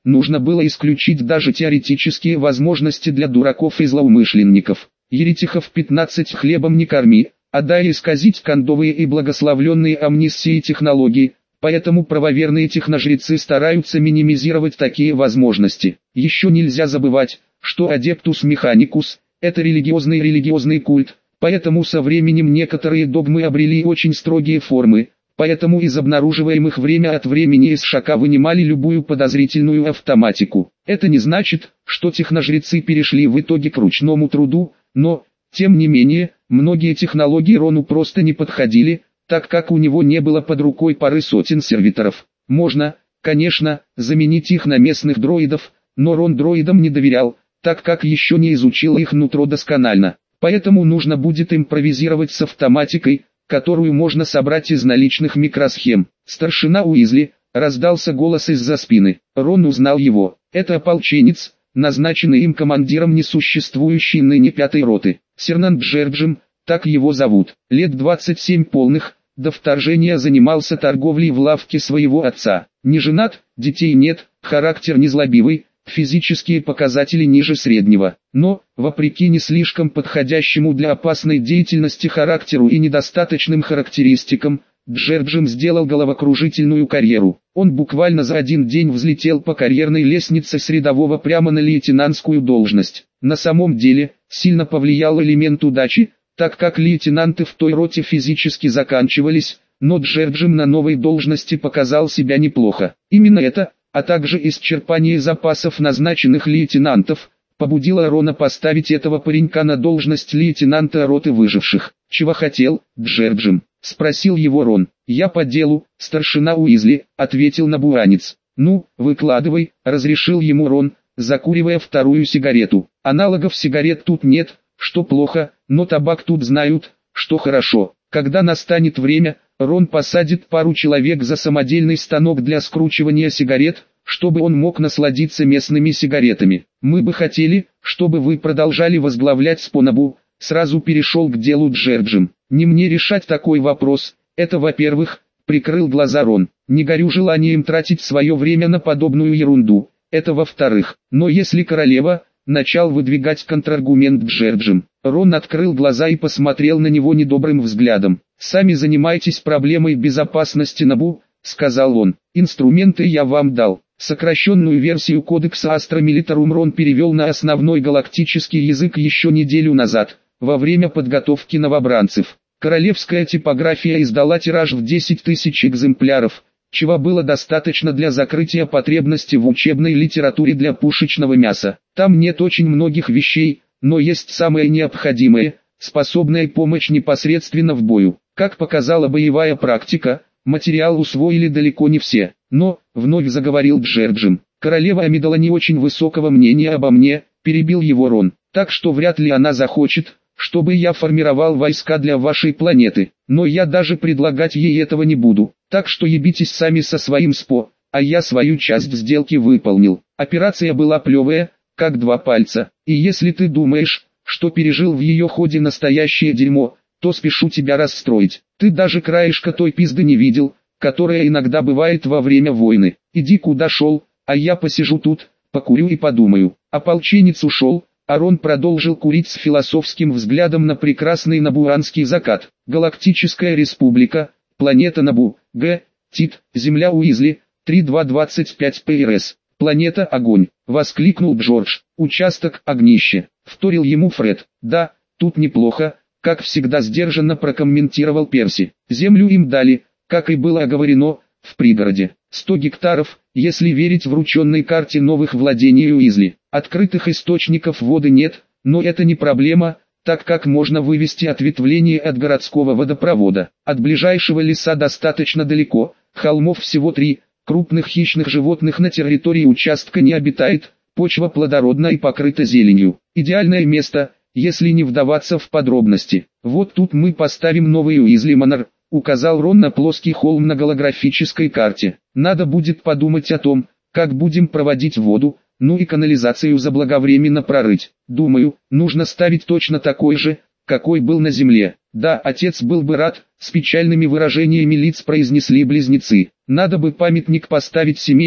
нужно было исключить даже теоретические возможности для дураков и злоумышленников. Еретиков пятнадцать хлебом не корми, а дай исказить кондовые и благословленные амнистией технологии, поэтому правоверные техножрецы стараются минимизировать такие возможности. Еще нельзя забывать, что Адептус Механикус – это религиозный религиозный культ, поэтому со временем некоторые догмы обрели очень строгие формы, поэтому из обнаруживаемых время от времени из ШК вынимали любую подозрительную автоматику. Это не значит, что техножрецы перешли в итоге к ручному труду, но, тем не менее, многие технологии Рону просто не подходили, так как у него не было под рукой пары сотен сервиторов. Можно, конечно, заменить их на местных дроидов, но Рон дроидам не доверял, так как еще не изучил их нутро досконально. Поэтому нужно будет импровизировать с автоматикой, которую можно собрать из наличных микросхем. «Старшина Уизли», — раздался голос из-за спины. Рон узнал его. Это ополченец, назначенный им командиром несуществующей ныне пятой роты. Сернан Джерджем, так его зовут. Лет двадцать семь полных, до вторжения занимался торговлей в лавке своего отца. Не женат, детей нет, характер незлобивый, физические показатели ниже среднего. Но, вопреки не слишком подходящему для опасной деятельности характеру и недостаточным характеристикам, Джерджем сделал головокружительную карьеру. Он буквально за один день взлетел по карьерной лестнице с рядового прямо на лейтенантскую должность. На самом деле, сильно повлиял элемент удачи, так как лейтенанты в той роте физически заканчивались, но Джерджем на новой должности показал себя неплохо. Именно это, а также исчерпание запасов назначенных лейтенантов, побудило Рона поставить этого паренька на должность лейтенанта роты выживших. «Чего хотел, Джерджем?» — спросил его Рон. «Я по делу, старшина Уизли», — ответил набуранец. «Ну, выкладывай», — разрешил ему Рон, закуривая вторую сигарету. «Аналогов сигарет тут нет, что плохо, но табак тут знают, что хорошо. Когда настанет время, Рон посадит пару человек за самодельный станок для скручивания сигарет, чтобы он мог насладиться местными сигаретами. Мы бы хотели, чтобы вы продолжали возглавлять Спонабу», — сразу перешел к делу Джерджем. «Не мне решать такой вопрос, это во-первых», — прикрыл глаза Рон. «Не горю желанием тратить свое время на подобную ерунду, это во-вторых. Но если королева...» Начал выдвигать контраргумент Джерджем. Рон открыл глаза и посмотрел на него недобрым взглядом. «Сами занимайтесь проблемой безопасности Набу», — сказал он. «Инструменты я вам дал». Сокращенную версию кодекса Astra Militarum Рон перевел на основной галактический язык еще неделю назад, во время подготовки новобранцев. Королевская типография издала тираж в десять тысяч экземпляров, чего было достаточно для закрытия потребности в учебной литературе для пушечного мяса. Там нет очень многих вещей, но есть самое необходимое, способная помочь непосредственно в бою. Как показала боевая практика, материал усвоили далеко не все. Но, вновь заговорил Джерджем, королева Амидала не очень высокого мнения обо мне, перебил его Рон. Так что вряд ли она захочет, чтобы я формировал войска для вашей планеты. Но я даже предлагать ей этого не буду. Так что ебитесь сами со своим СПО, а я свою часть сделки выполнил. Операция была плевая, как два пальца. И если ты думаешь, что пережил в ее ходе настоящее дерьмо, то спешу тебя расстроить. Ты даже краешка той пизды не видел, которая иногда бывает во время войны. Иди куда шел, а я посижу тут, покурю и подумаю. Ополченец ушел, а Рон продолжил курить с философским взглядом на прекрасный набуранский закат. Галактическая республика, планета Набу, Г, Тит, Земля Уизли, три два двадцать пять пэ эр эс. Планета Огонь, воскликнул Джордж. Участок Огнище, вторил ему Фред. Да, тут неплохо, как всегда сдержанно прокомментировал Перси. Землю им дали, как и было оговорено, в пригороде. сто гектаров, если верить врученной карте новых владений Уизли. Открытых источников воды нет, но это не проблема, так как можно вывести ответвление от городского водопровода. От ближайшего леса достаточно далеко, холмов всего три, крупных хищных животных на территории участка не обитает, почва плодородна и покрыта зеленью. Идеальное место, если не вдаваться в подробности. Вот тут мы поставим новый Уизли Манор, указал Рон на плоский холм на голографической карте. Надо будет подумать о том, как будем проводить воду, ну и канализацию заблаговременно прорыть. Думаю, нужно ставить точно такой же, какой был на земле. Да, отец был бы рад, с печальными выражениями лиц произнесли близнецы. Надо бы памятник поставить семейный,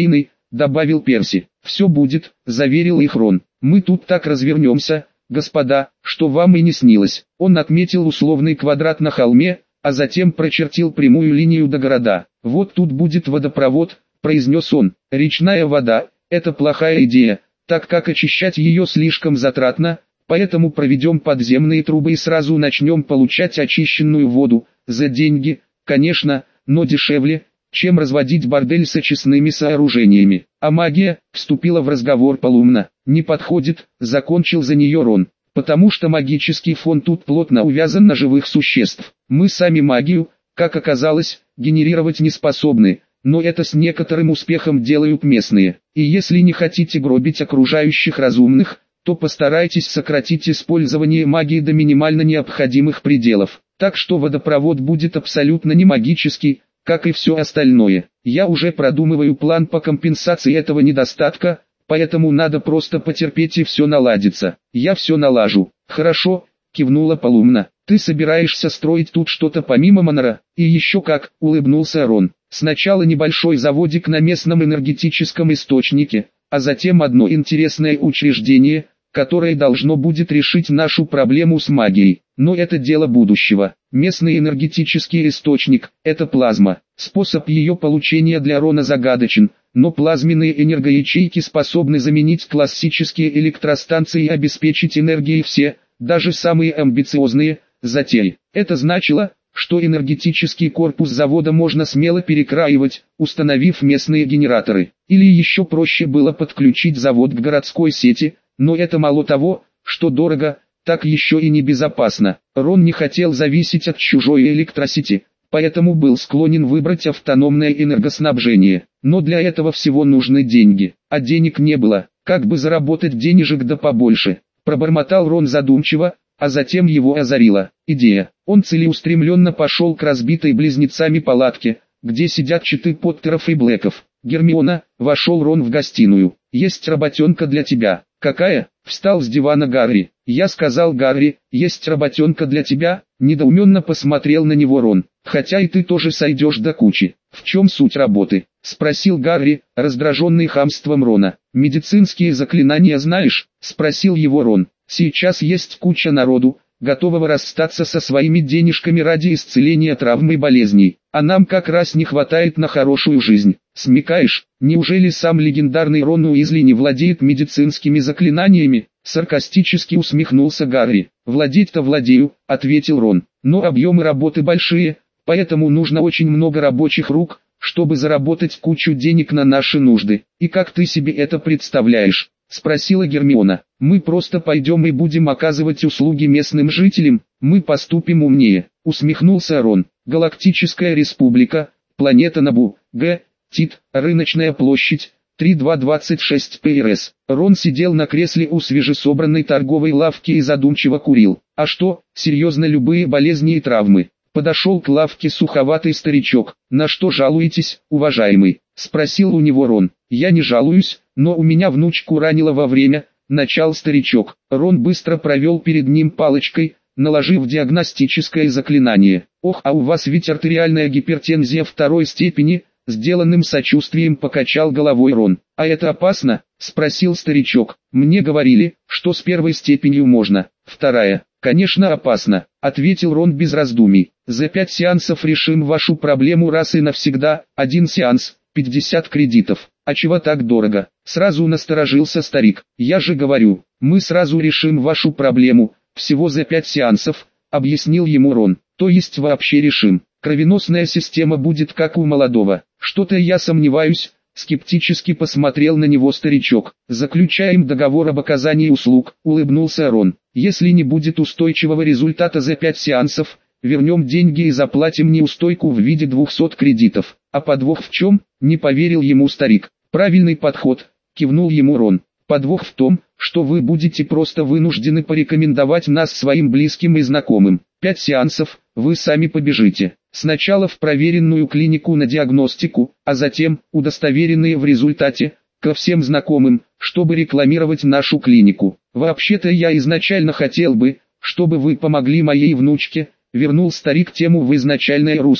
добавил Перси. «Все будет», — заверил их Рон. «Мы тут так развернемся, господа, что вам и не снилось». Он отметил условный квадрат на холме, а затем прочертил прямую линию до города. «Вот тут будет водопровод», — произнес он. «Речная вода — это плохая идея, так как очищать ее слишком затратно, поэтому проведем подземные трубы и сразу начнем получать очищенную воду, за деньги, конечно, но дешевле, чем разводить бордель с очистными сооружениями. А магия», — вступила в разговор Полумна, — «не подходит», — закончил за нее Рон, «потому что магический фон тут плотно увязан на живых существ. Мы сами магию, как оказалось, генерировать не способны, но это с некоторым успехом делают местные. И если не хотите гробить окружающих разумных, то постарайтесь сократить использование магии до минимально необходимых пределов. Так что водопровод будет абсолютно не магический, как и все остальное. Я уже продумываю план по компенсации этого недостатка, поэтому надо просто потерпеть и все наладится. Я все налажу». «Хорошо», — кивнула Полумна. «Ты собираешься строить тут что-то помимо Манора?» «И еще как», — улыбнулся Рон. «Сначала небольшой заводик на местном энергетическом источнике, а затем одно интересное учреждение, которое должно будет решить нашу проблему с магией. Но это дело будущего. Местный энергетический источник – это плазма. Способ ее получения для Рона загадочен, но плазменные энергоячейки способны заменить классические электростанции и обеспечить энергией все, даже самые амбициозные, затеи. Это значило, что энергетический корпус завода можно смело перекраивать, установив местные генераторы. Или еще проще было подключить завод к городской сети, но это мало того, что дорого, так еще и небезопасно. Рон не хотел зависеть от чужой электросети, поэтому был склонен выбрать автономное энергоснабжение. Но для этого всего нужны деньги, а денег не было. Как бы заработать денежек да побольше? Пробормотал Рон задумчиво, а затем его озарила идея. Он целеустремленно пошел к разбитой близнецами палатке, где сидят читы Поттеров и Блэков. «Гермиона», — вошел Рон в гостиную, — «есть работенка для тебя». «Какая?» — встал с дивана Гарри. «Я сказал Гарри, есть работенка для тебя», — недоуменно посмотрел на него Рон. «Хотя и ты тоже сойдешь до кучи». «В чем суть работы?» — спросил Гарри, раздраженный хамством Рона. «Медицинские заклинания знаешь?» — спросил его Рон. «Сейчас есть куча народу, готового расстаться со своими денежками ради исцеления травм и болезней, а нам как раз не хватает на хорошую жизнь. Смекаешь, неужели сам легендарный Рон Уизли не владеет медицинскими заклинаниями?» Саркастически усмехнулся Гарри. «Владеть-то владею», — ответил Рон, — «но объемы работы большие, поэтому нужно очень много рабочих рук, чтобы заработать кучу денег на наши нужды. И как ты себе это представляешь?» — спросила Гермиона. «Мы просто пойдем и будем оказывать услуги местным жителям, мы поступим умнее», — усмехнулся Рон. «Галактическая республика, планета Набу, Г, Тит, рыночная площадь, три две двадцать шесть пэ эр эс. Рон сидел на кресле у свежесобранной торговой лавки и задумчиво курил. «А что, серьезно, любые болезни и травмы?» Подошел к лавке суховатый старичок. «На что жалуетесь, уважаемый?» — спросил у него Рон. «Я не жалуюсь, но у меня внучку ранило во время», — начал старичок. Рон быстро провел перед ним палочкой, наложив диагностическое заклинание. «Ох, а у вас ведь артериальная гипертензия второй степени», — сделанным сочувствием покачал головой Рон. «А это опасно?» — спросил старичок. «Мне говорили, что с первой степенью можно, вторая». «Конечно опасно», — ответил Рон без раздумий. «За пять сеансов решим вашу проблему раз и навсегда, один сеанс, пятьдесят кредитов». «А чего так дорого?» — сразу насторожился старик. «Я же говорю, мы сразу решим вашу проблему, всего за пять сеансов», — объяснил ему Рон. «То есть вообще решим. Кровеносная система будет как у молодого». «Что-то я сомневаюсь», — скептически посмотрел на него старичок. «Заключаем договор об оказании услуг», — улыбнулся Рон. «Если не будет устойчивого результата за пять сеансов, вернем деньги и заплатим неустойку в виде двухсот кредитов». «А подвох в чем?» — не поверил ему старик. «Правильный подход», — кивнул ему Рон. «Подвох в том, что вы будете просто вынуждены порекомендовать нас своим близким и знакомым. Пять сеансов, вы сами побежите. Сначала в проверенную клинику на диагностику, а затем, удостоверенные в результате, ко всем знакомым, чтобы рекламировать нашу клинику. Вообще-то я изначально хотел бы, чтобы вы помогли моей внучке», — вернул старик тему в изначальное русло.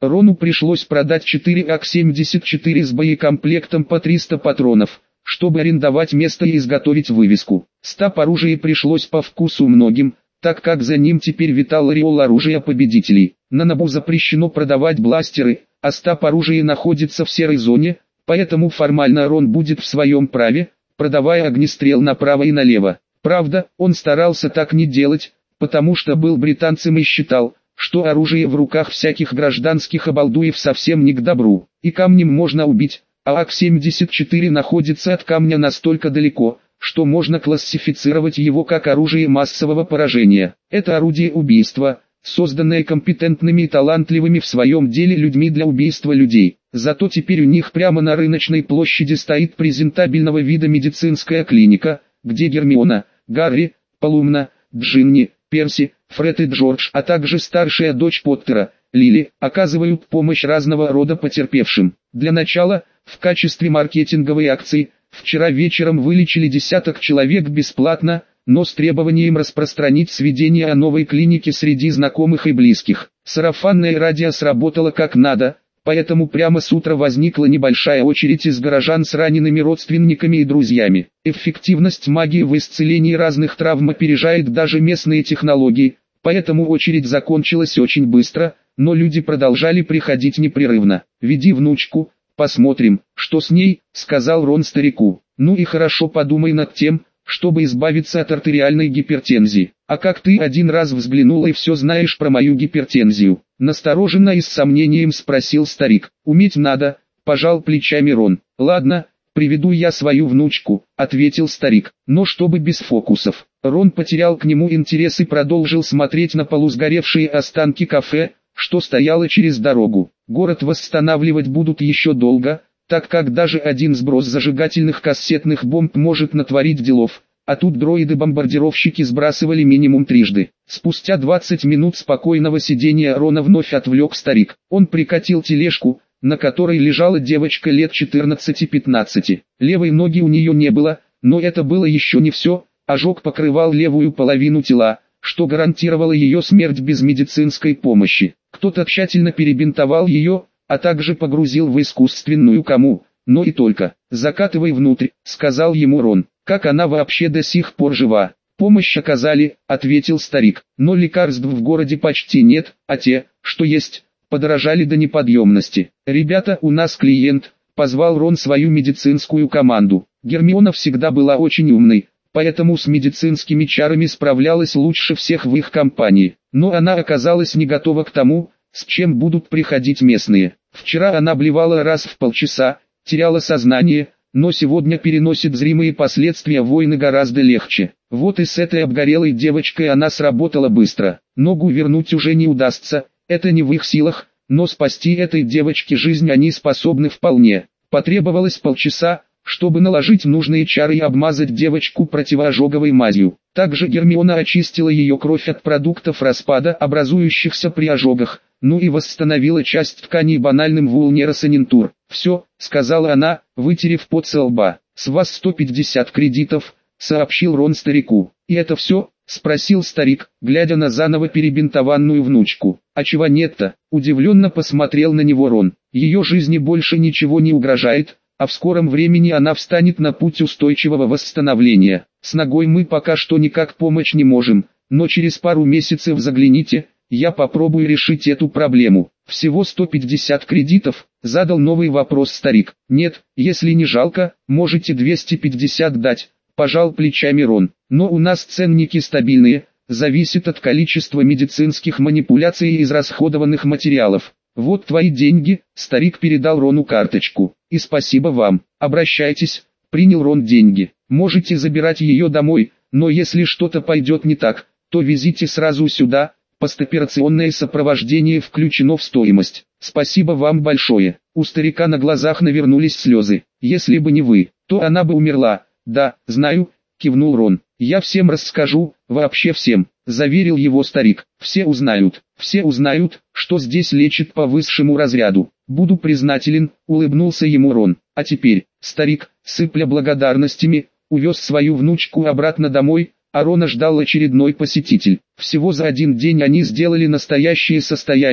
Рону пришлось продать четыре ак семьдесят четыре с боекомплектом по триста патронов, чтобы арендовать место и изготовить вывеску. Стаб оружия пришлось по вкусу многим, так как за ним теперь витал ореол оружия победителей. На Набу запрещено продавать бластеры, а стаб оружия находится в серой зоне, поэтому формально Рон будет в своем праве, продавая огнестрел направо и налево. Правда, он старался так не делать, потому что был британцем и считал, что оружие в руках всяких гражданских обалдуев совсем не к добру, и камнем можно убить, а ак семьдесят четыре находится от камня настолько далеко, что можно классифицировать его как оружие массового поражения. Это орудие убийства, созданное компетентными и талантливыми в своем деле людьми для убийства людей. Зато теперь у них прямо на рыночной площади стоит презентабельного вида медицинская клиника, где Гермиона, Гарри, Полумна, Джинни, Перси, Фред и Джордж, а также старшая дочь Поттера, Лили, оказывают помощь разного рода потерпевшим. Для начала, в качестве маркетинговой акции, вчера вечером вылечили десяток человек бесплатно, но с требованием распространить сведения о новой клинике среди знакомых и близких. Сарафанное радио сработало как надо, поэтому прямо с утра возникла небольшая очередь из горожан с ранеными родственниками и друзьями. Эффективность магии в исцелении разных травм опережает даже местные технологии, поэтому очередь закончилась очень быстро, но люди продолжали приходить непрерывно. «Веди внучку, посмотрим, что с ней», — сказал Рон старику. «Ну и хорошо подумай над тем, чтобы избавиться от артериальной гипертензии. А как ты один раз взглянула и все знаешь про мою гипертензию?» Настороженно и с сомнением спросил старик. «Уметь надо», — пожал плечами Рон. «Ладно, приведу я свою внучку», — ответил старик, «но чтобы без фокусов». Рон потерял к нему интерес и продолжил смотреть на полусгоревшие останки кафе, что стояло через дорогу. Город восстанавливать будут еще долго, так как даже один сброс зажигательных кассетных бомб может натворить делов, а тут дроиды-бомбардировщики сбрасывали минимум трижды. Спустя двадцать минут спокойного сидения Рона вновь отвлек старик. Он прикатил тележку, на которой лежала девочка лет четырнадцати-пятнадцати. Левой ноги у нее не было, но это было еще не все, ожог покрывал левую половину тела, что гарантировало ее смерть без медицинской помощи. Кто-то тщательно перебинтовал ее, а также погрузил в искусственную кому, но и только. «Закатывай внутрь», — сказал ему Рон. «Как она вообще до сих пор жива?» «Помощь оказали», — ответил старик, «но лекарств в городе почти нет, а те, что есть, подорожали до неподъемности. Ребята, у нас клиент», — позвал Рон свою медицинскую команду. Гермиона всегда была очень умной, поэтому с медицинскими чарами справлялась лучше всех в их компании. Но она оказалась не готова к тому, с чем будут приходить местные. Вчера она блевала раз в полчаса, теряла сознание, но сегодня переносит зримые последствия войны гораздо легче. Вот и с этой обгорелой девочкой она сработала быстро. Ногу вернуть уже не удастся, это не в их силах, но спасти этой девочке жизнь они способны вполне. Потребовалось полчаса, чтобы наложить нужные чары и обмазать девочку противоожоговой мазью. Также Гермиона очистила ее кровь от продуктов распада, образующихся при ожогах, ну и восстановила часть тканей банальным вулнеросанинтур. «Все», — сказала она, вытерев пот со лба. «С вас сто пятьдесят кредитов», — сообщил Рон старику. «И это все?» — спросил старик, глядя на заново перебинтованную внучку. «А чего нет-то?» — удивленно посмотрел на него Рон. «Ее жизни больше ничего не угрожает, а в скором времени она встанет на путь устойчивого восстановления. С ногой мы пока что никак помочь не можем, но через пару месяцев загляните, я попробую решить эту проблему». «Всего сто пятьдесят кредитов?» — задал новый вопрос старик. «Нет, если не жалко, можете двести пятьдесят дать», — пожал плечами Рон. «Но у нас ценники стабильные, зависит от количества медицинских манипуляций и израсходованных материалов. Вот твои деньги», — старик передал Рону карточку. «И спасибо вам, обращайтесь», — принял Рон деньги. «Можете забирать ее домой, но если что-то пойдет не так, то везите сразу сюда, постоперационное сопровождение включено в стоимость. Спасибо вам большое». У старика на глазах навернулись слезы. «Если бы не вы, то она бы умерла». «Да, знаю», — кивнул Рон. «Я всем расскажу, вообще всем», — заверил его старик. «Все узнают, все узнают, что здесь лечат по высшему разряду. Буду признателен», — улыбнулся ему Рон. А теперь, старик, сыпля благодарностями, увез свою внучку обратно домой, а Рона ждал очередной посетитель. Всего за один день они сделали настоящее состояние,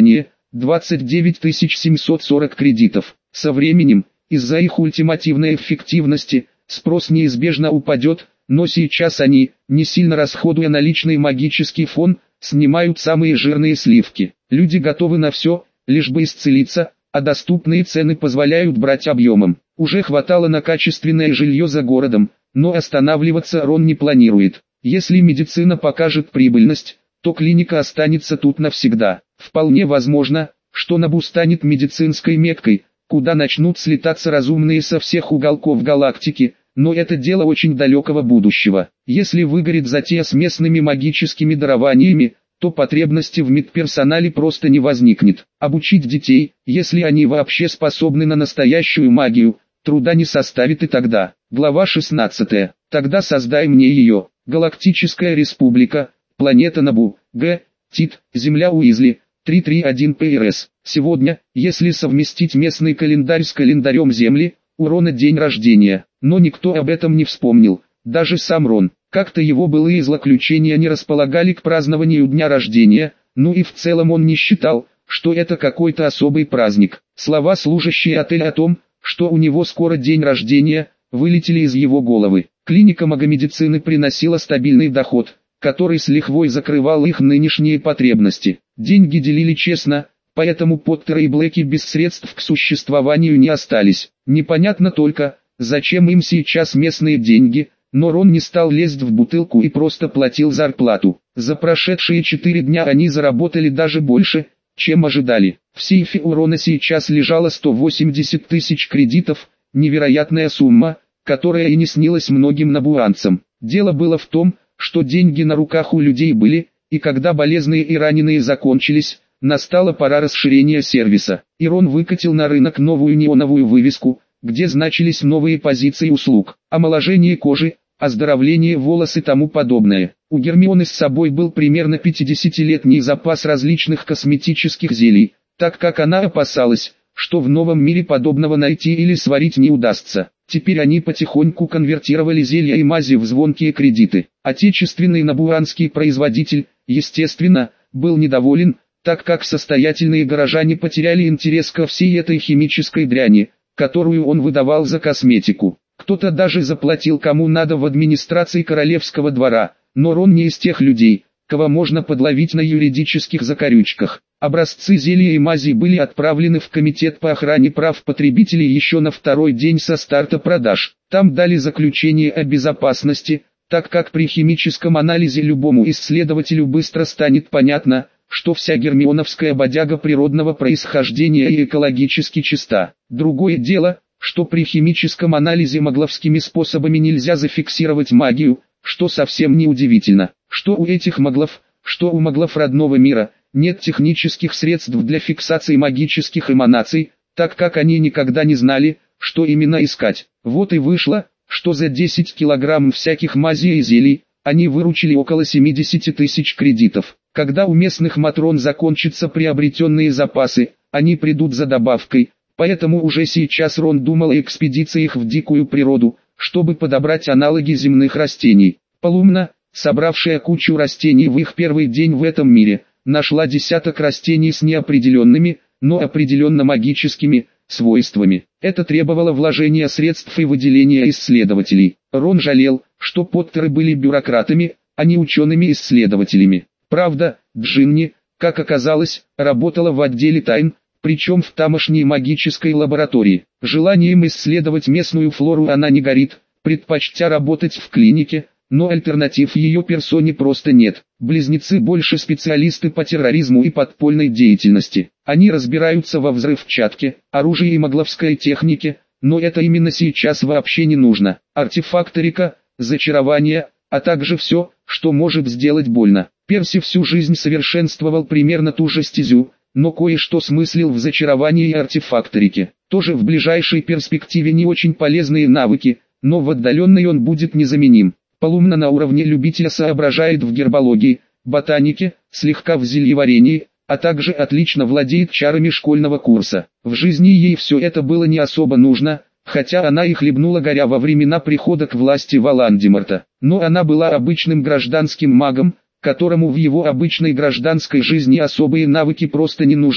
двадцать девять тысяч семьсот сорок кредитов. Со временем, из-за их ультимативной эффективности, спрос неизбежно упадет, но сейчас они, не сильно расходуя наличный магический фон, снимают самые жирные сливки. Люди готовы на все, лишь бы исцелиться, а доступные цены позволяют брать объемом. Уже хватало на качественное жилье за городом, но останавливаться Рон не планирует. Если медицина покажет прибыльность, то клиника останется тут навсегда. Вполне возможно, что Набу станет медицинской Меккой, куда начнут слетаться разумные со всех уголков галактики, но это дело очень далекого будущего. Если выгорит затея с местными магическими дарованиями, то потребности в медперсонале просто не возникнет. Обучить детей, если они вообще способны на настоящую магию, труда не составит и тогда. Глава шестнадцатая. Тогда создай мне ее. Галактическая республика, планета Набу, Г. Тит, Земля Уизли, триста тридцать один пэ эр эс. Сегодня, если совместить местный календарь с календарем Земли, у Рона день рождения. Но никто об этом не вспомнил, даже сам Рон. Как-то его былые злоключения не располагали к празднованию дня рождения, ну и в целом он не считал, что это какой-то особый праздник. Слова служащие отеля о том, что у него скоро день рождения, вылетели из его головы. Клиника магомедицины приносила стабильный доход, который с лихвой закрывал их нынешние потребности. Деньги делили честно, поэтому Поттеры и Блэки без средств к существованию не остались. Непонятно только, зачем им сейчас местные деньги, но Рон не стал лезть в бутылку и просто платил зарплату. За прошедшие четыре дня они заработали даже больше, чем ожидали. В сейфе у Рона сейчас лежало сто восемьдесят тысяч кредитов, невероятная сумма, которая и не снилась многим набуанцам. Дело было в том, что деньги на руках у людей были, и когда болезные и раненые закончились, настала пора расширения сервиса. И Рон выкатил на рынок новую неоновую вывеску, где значились новые позиции услуг: омоложение кожи, оздоровление волос и тому подобное. У Гермионы с собой был примерно пятидесятилетний запас различных косметических зелий, так как она опасалась, что в новом мире подобного найти или сварить не удастся. Теперь они потихоньку конвертировали зелья и мази в звонкие кредиты. Отечественный набуанский производитель, естественно, был недоволен, так как состоятельные горожане потеряли интерес ко всей этой химической дряни, которую он выдавал за косметику. Кто-то даже заплатил кому надо в администрации королевского двора, но Рон не из тех людей, кого можно подловить на юридических закорючках. Образцы зелья и мази были отправлены в Комитет по охране прав потребителей еще на второй день со старта продаж. Там дали заключение о безопасности, так как при химическом анализе любому исследователю быстро станет понятно, что вся гермионовская бодяга природного происхождения и экологически чиста. Другое дело, что при химическом анализе магловскими способами нельзя зафиксировать магию, что совсем не удивительно, что у этих маглов, что у маглов родного мира, нет технических средств для фиксации магических эманаций, так как они никогда не знали, что именно искать. Вот и вышло, что за десять килограмм всяких мазей и зелий, они выручили около семидесяти тысяч кредитов. Когда у местных матрон закончатся приобретенные запасы, они придут за добавкой, поэтому уже сейчас Рон думал о экспедициях в дикую природу, чтобы подобрать аналоги земных растений. Полумна, собравшая кучу растений в их первый день в этом мире, нашла десяток растений с неопределенными, но определенно магическими свойствами. Это требовало вложения средств и выделения исследователей. Рон жалел, что Поттеры были бюрократами, а не учеными-исследователями. Правда, Джинни, как оказалось, работала в отделе тайн, причем в тамошней магической лаборатории. Желанием исследовать местную флору она не горит, предпочтя работать в клинике, но альтернатив ее персоне просто нет. Близнецы больше специалисты по терроризму и подпольной деятельности. Они разбираются во взрывчатке, оружии и магловской технике, но это именно сейчас вообще не нужно. Артефакторика, зачарование, а также все, что может сделать больно. Перси всю жизнь совершенствовал примерно ту же стезю, но кое-что смыслил в зачаровании и артефакторике. Тоже в ближайшей перспективе не очень полезные навыки, но в отдаленной он будет незаменим. Полумна на уровне любителя соображает в гербологии, ботанике, слегка в зельеварении, а также отлично владеет чарами школьного курса. В жизни ей все это было не особо нужно, хотя она и хлебнула горя во времена прихода к власти Волан-де-Морта. Но она была обычным гражданским магом, которому в его обычной гражданской жизни особые навыки просто не нужны.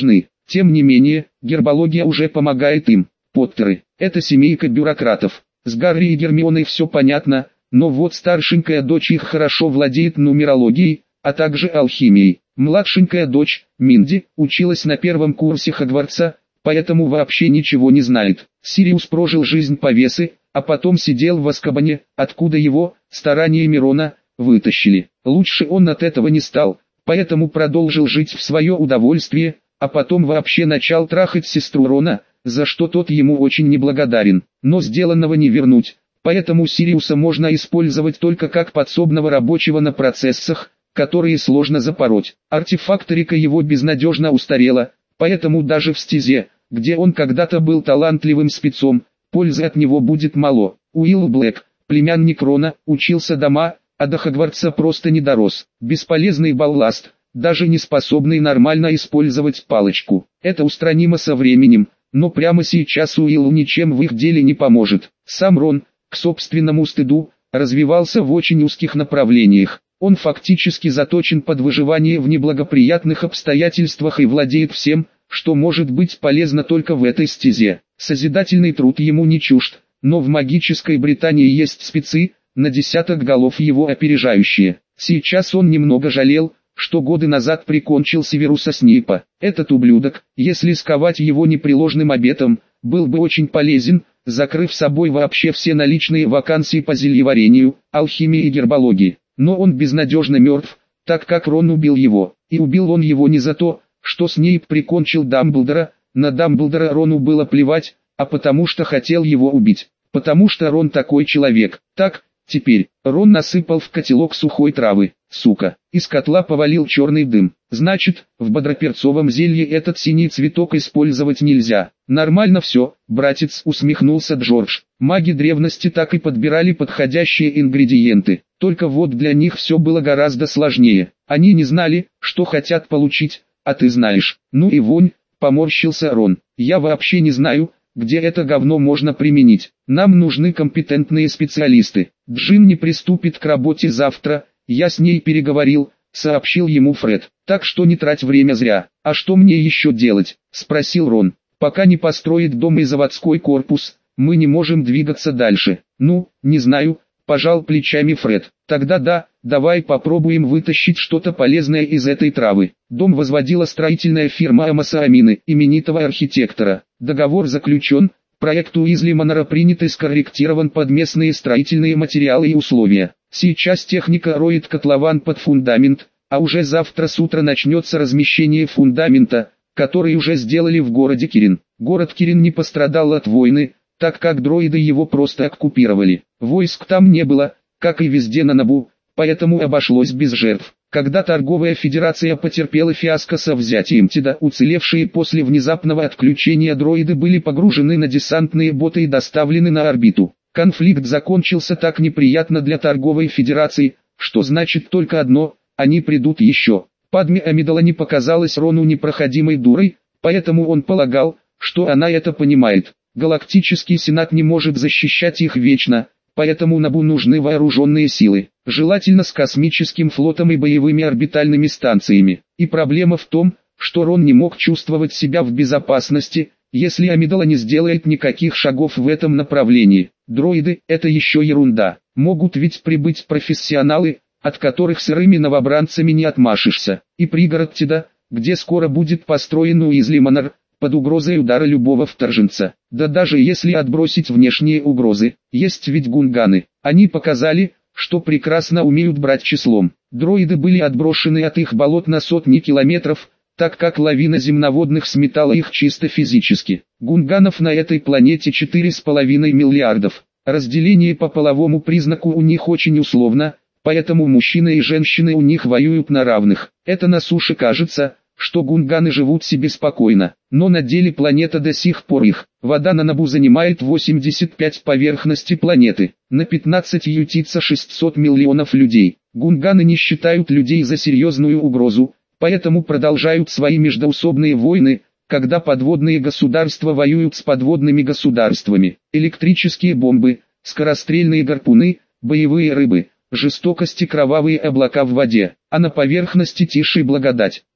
Тем не менее, гербология уже помогает им. Поттеры – это семейка бюрократов. С Гарри и Гермионой все понятно, но вот старшенькая дочь их хорошо владеет нумерологией, а также алхимией. Младшенькая дочь, Минди, училась на первом курсе Хогвартса, поэтому вообще ничего не знает. Сириус прожил жизнь повесы, а потом сидел в Азкабане, откуда его, стараниями Рона, вытащили. Лучше он от этого не стал, поэтому продолжил жить в свое удовольствие, а потом вообще начал трахать сестру Рона, за что тот ему очень неблагодарен. Но сделанного не вернуть, поэтому Сириуса можно использовать только как подсобного рабочего на процессах, которые сложно запороть. Артефакторика его безнадежно устарела, поэтому даже в стезе, где он когда-то был талантливым спецом, пользы от него будет мало. Уилл Блэк, племянник Рона, учился дома, а до Хогвартса просто не дорос. Бесполезный балласт, даже не способный нормально использовать палочку. Это устранимо со временем, но прямо сейчас Уиллу ничем в их деле не поможет. Сам Рон, к собственному стыду, развивался в очень узких направлениях. Он фактически заточен под выживание в неблагоприятных обстоятельствах и владеет всем, что может быть полезно только в этой стезе. Созидательный труд ему не чужд, но в магической Британии есть спецы, на десяток голов его опережающие. Сейчас он немного жалел, что годы назад прикончил Северуса Снейпа. Этот ублюдок, если сковать его непреложным обетом, был бы очень полезен, закрыв собой вообще все наличные вакансии по зельеварению, алхимии и гербологии. Но он безнадежно мертв, так как Рон убил его. И убил он его не за то, что Снейп прикончил Дамблдора, на Дамблдора Рону было плевать, а потому что хотел его убить. Потому что Рон такой человек. Так, теперь, Рон насыпал в котелок сухой травы, сука. Из котла повалил черный дым. Значит, в бодроперцовом зелье этот синий цветок использовать нельзя. Нормально все, братец, усмехнулся Джордж. Маги древности так и подбирали подходящие ингредиенты. Только вот для них все было гораздо сложнее. Они не знали, что хотят получить, а ты знаешь. Ну и вонь, поморщился Рон. Я вообще не знаю, где это говно можно применить. Нам нужны компетентные специалисты. Джин не приступит к работе завтра, я с ней переговорил, сообщил ему Фред. Так что не трать время зря. А что мне еще делать? Спросил Рон. Пока не построит дом и заводской корпус, мы не можем двигаться дальше. Ну, не знаю, пожал плечами Фред. Тогда да, давай попробуем вытащить что-то полезное из этой травы. Дом возводила строительная фирма Амоса Амины, именитого архитектора. Договор заключен, проект Уизли Манора принят и скорректирован под местные строительные материалы и условия. Сейчас техника роет котлован под фундамент, а уже завтра с утра начнется размещение фундамента, который уже сделали в городе Кирин. Город Кирин не пострадал от войны, так как дроиды его просто оккупировали. Войск там не было, как и везде на Набу, поэтому обошлось без жертв. Когда торговая федерация потерпела фиаско со взятием Тида, уцелевшие после внезапного отключения дроиды были погружены на десантные боты и доставлены на орбиту. Конфликт закончился так неприятно для торговой федерации, что значит только одно – они придут еще. Падме Амидала не показалась Рону непроходимой дурой, поэтому он полагал, что она это понимает. Галактический Сенат не может защищать их вечно, поэтому Набу нужны вооруженные силы, желательно с космическим флотом и боевыми орбитальными станциями. И проблема в том, что Рон не мог чувствовать себя в безопасности, если Амидала не сделает никаких шагов в этом направлении. Дроиды – это еще ерунда. Могут ведь прибыть профессионалы, от которых сырыми новобранцами не отмашешься. И пригород Тида, где скоро будет построен Уизли Манор, под угрозой удара любого вторженца. Да даже если отбросить внешние угрозы, есть ведь гунганы. Они показали, что прекрасно умеют брать числом. Дроиды были отброшены от их болот на сотни километров, так как лавина земноводных сметала их чисто физически. Гунганов на этой планете четыре с половиной миллиардов. Разделение по половому признаку у них очень условно, поэтому мужчины и женщины у них воюют на равных. Это на суше кажется, что гунганы живут себе спокойно, но на деле планета до сих пор их. Вода на Набу занимает восемьдесят пять поверхности планеты, на пятнадцать ютится шестьсот миллионов людей. Гунганы не считают людей за серьезную угрозу, поэтому продолжают свои междоусобные войны, когда подводные государства воюют с подводными государствами. Электрические бомбы, скорострельные гарпуны, боевые рыбы, жестокости, кровавые облака в воде, а на поверхности тишь и благодать.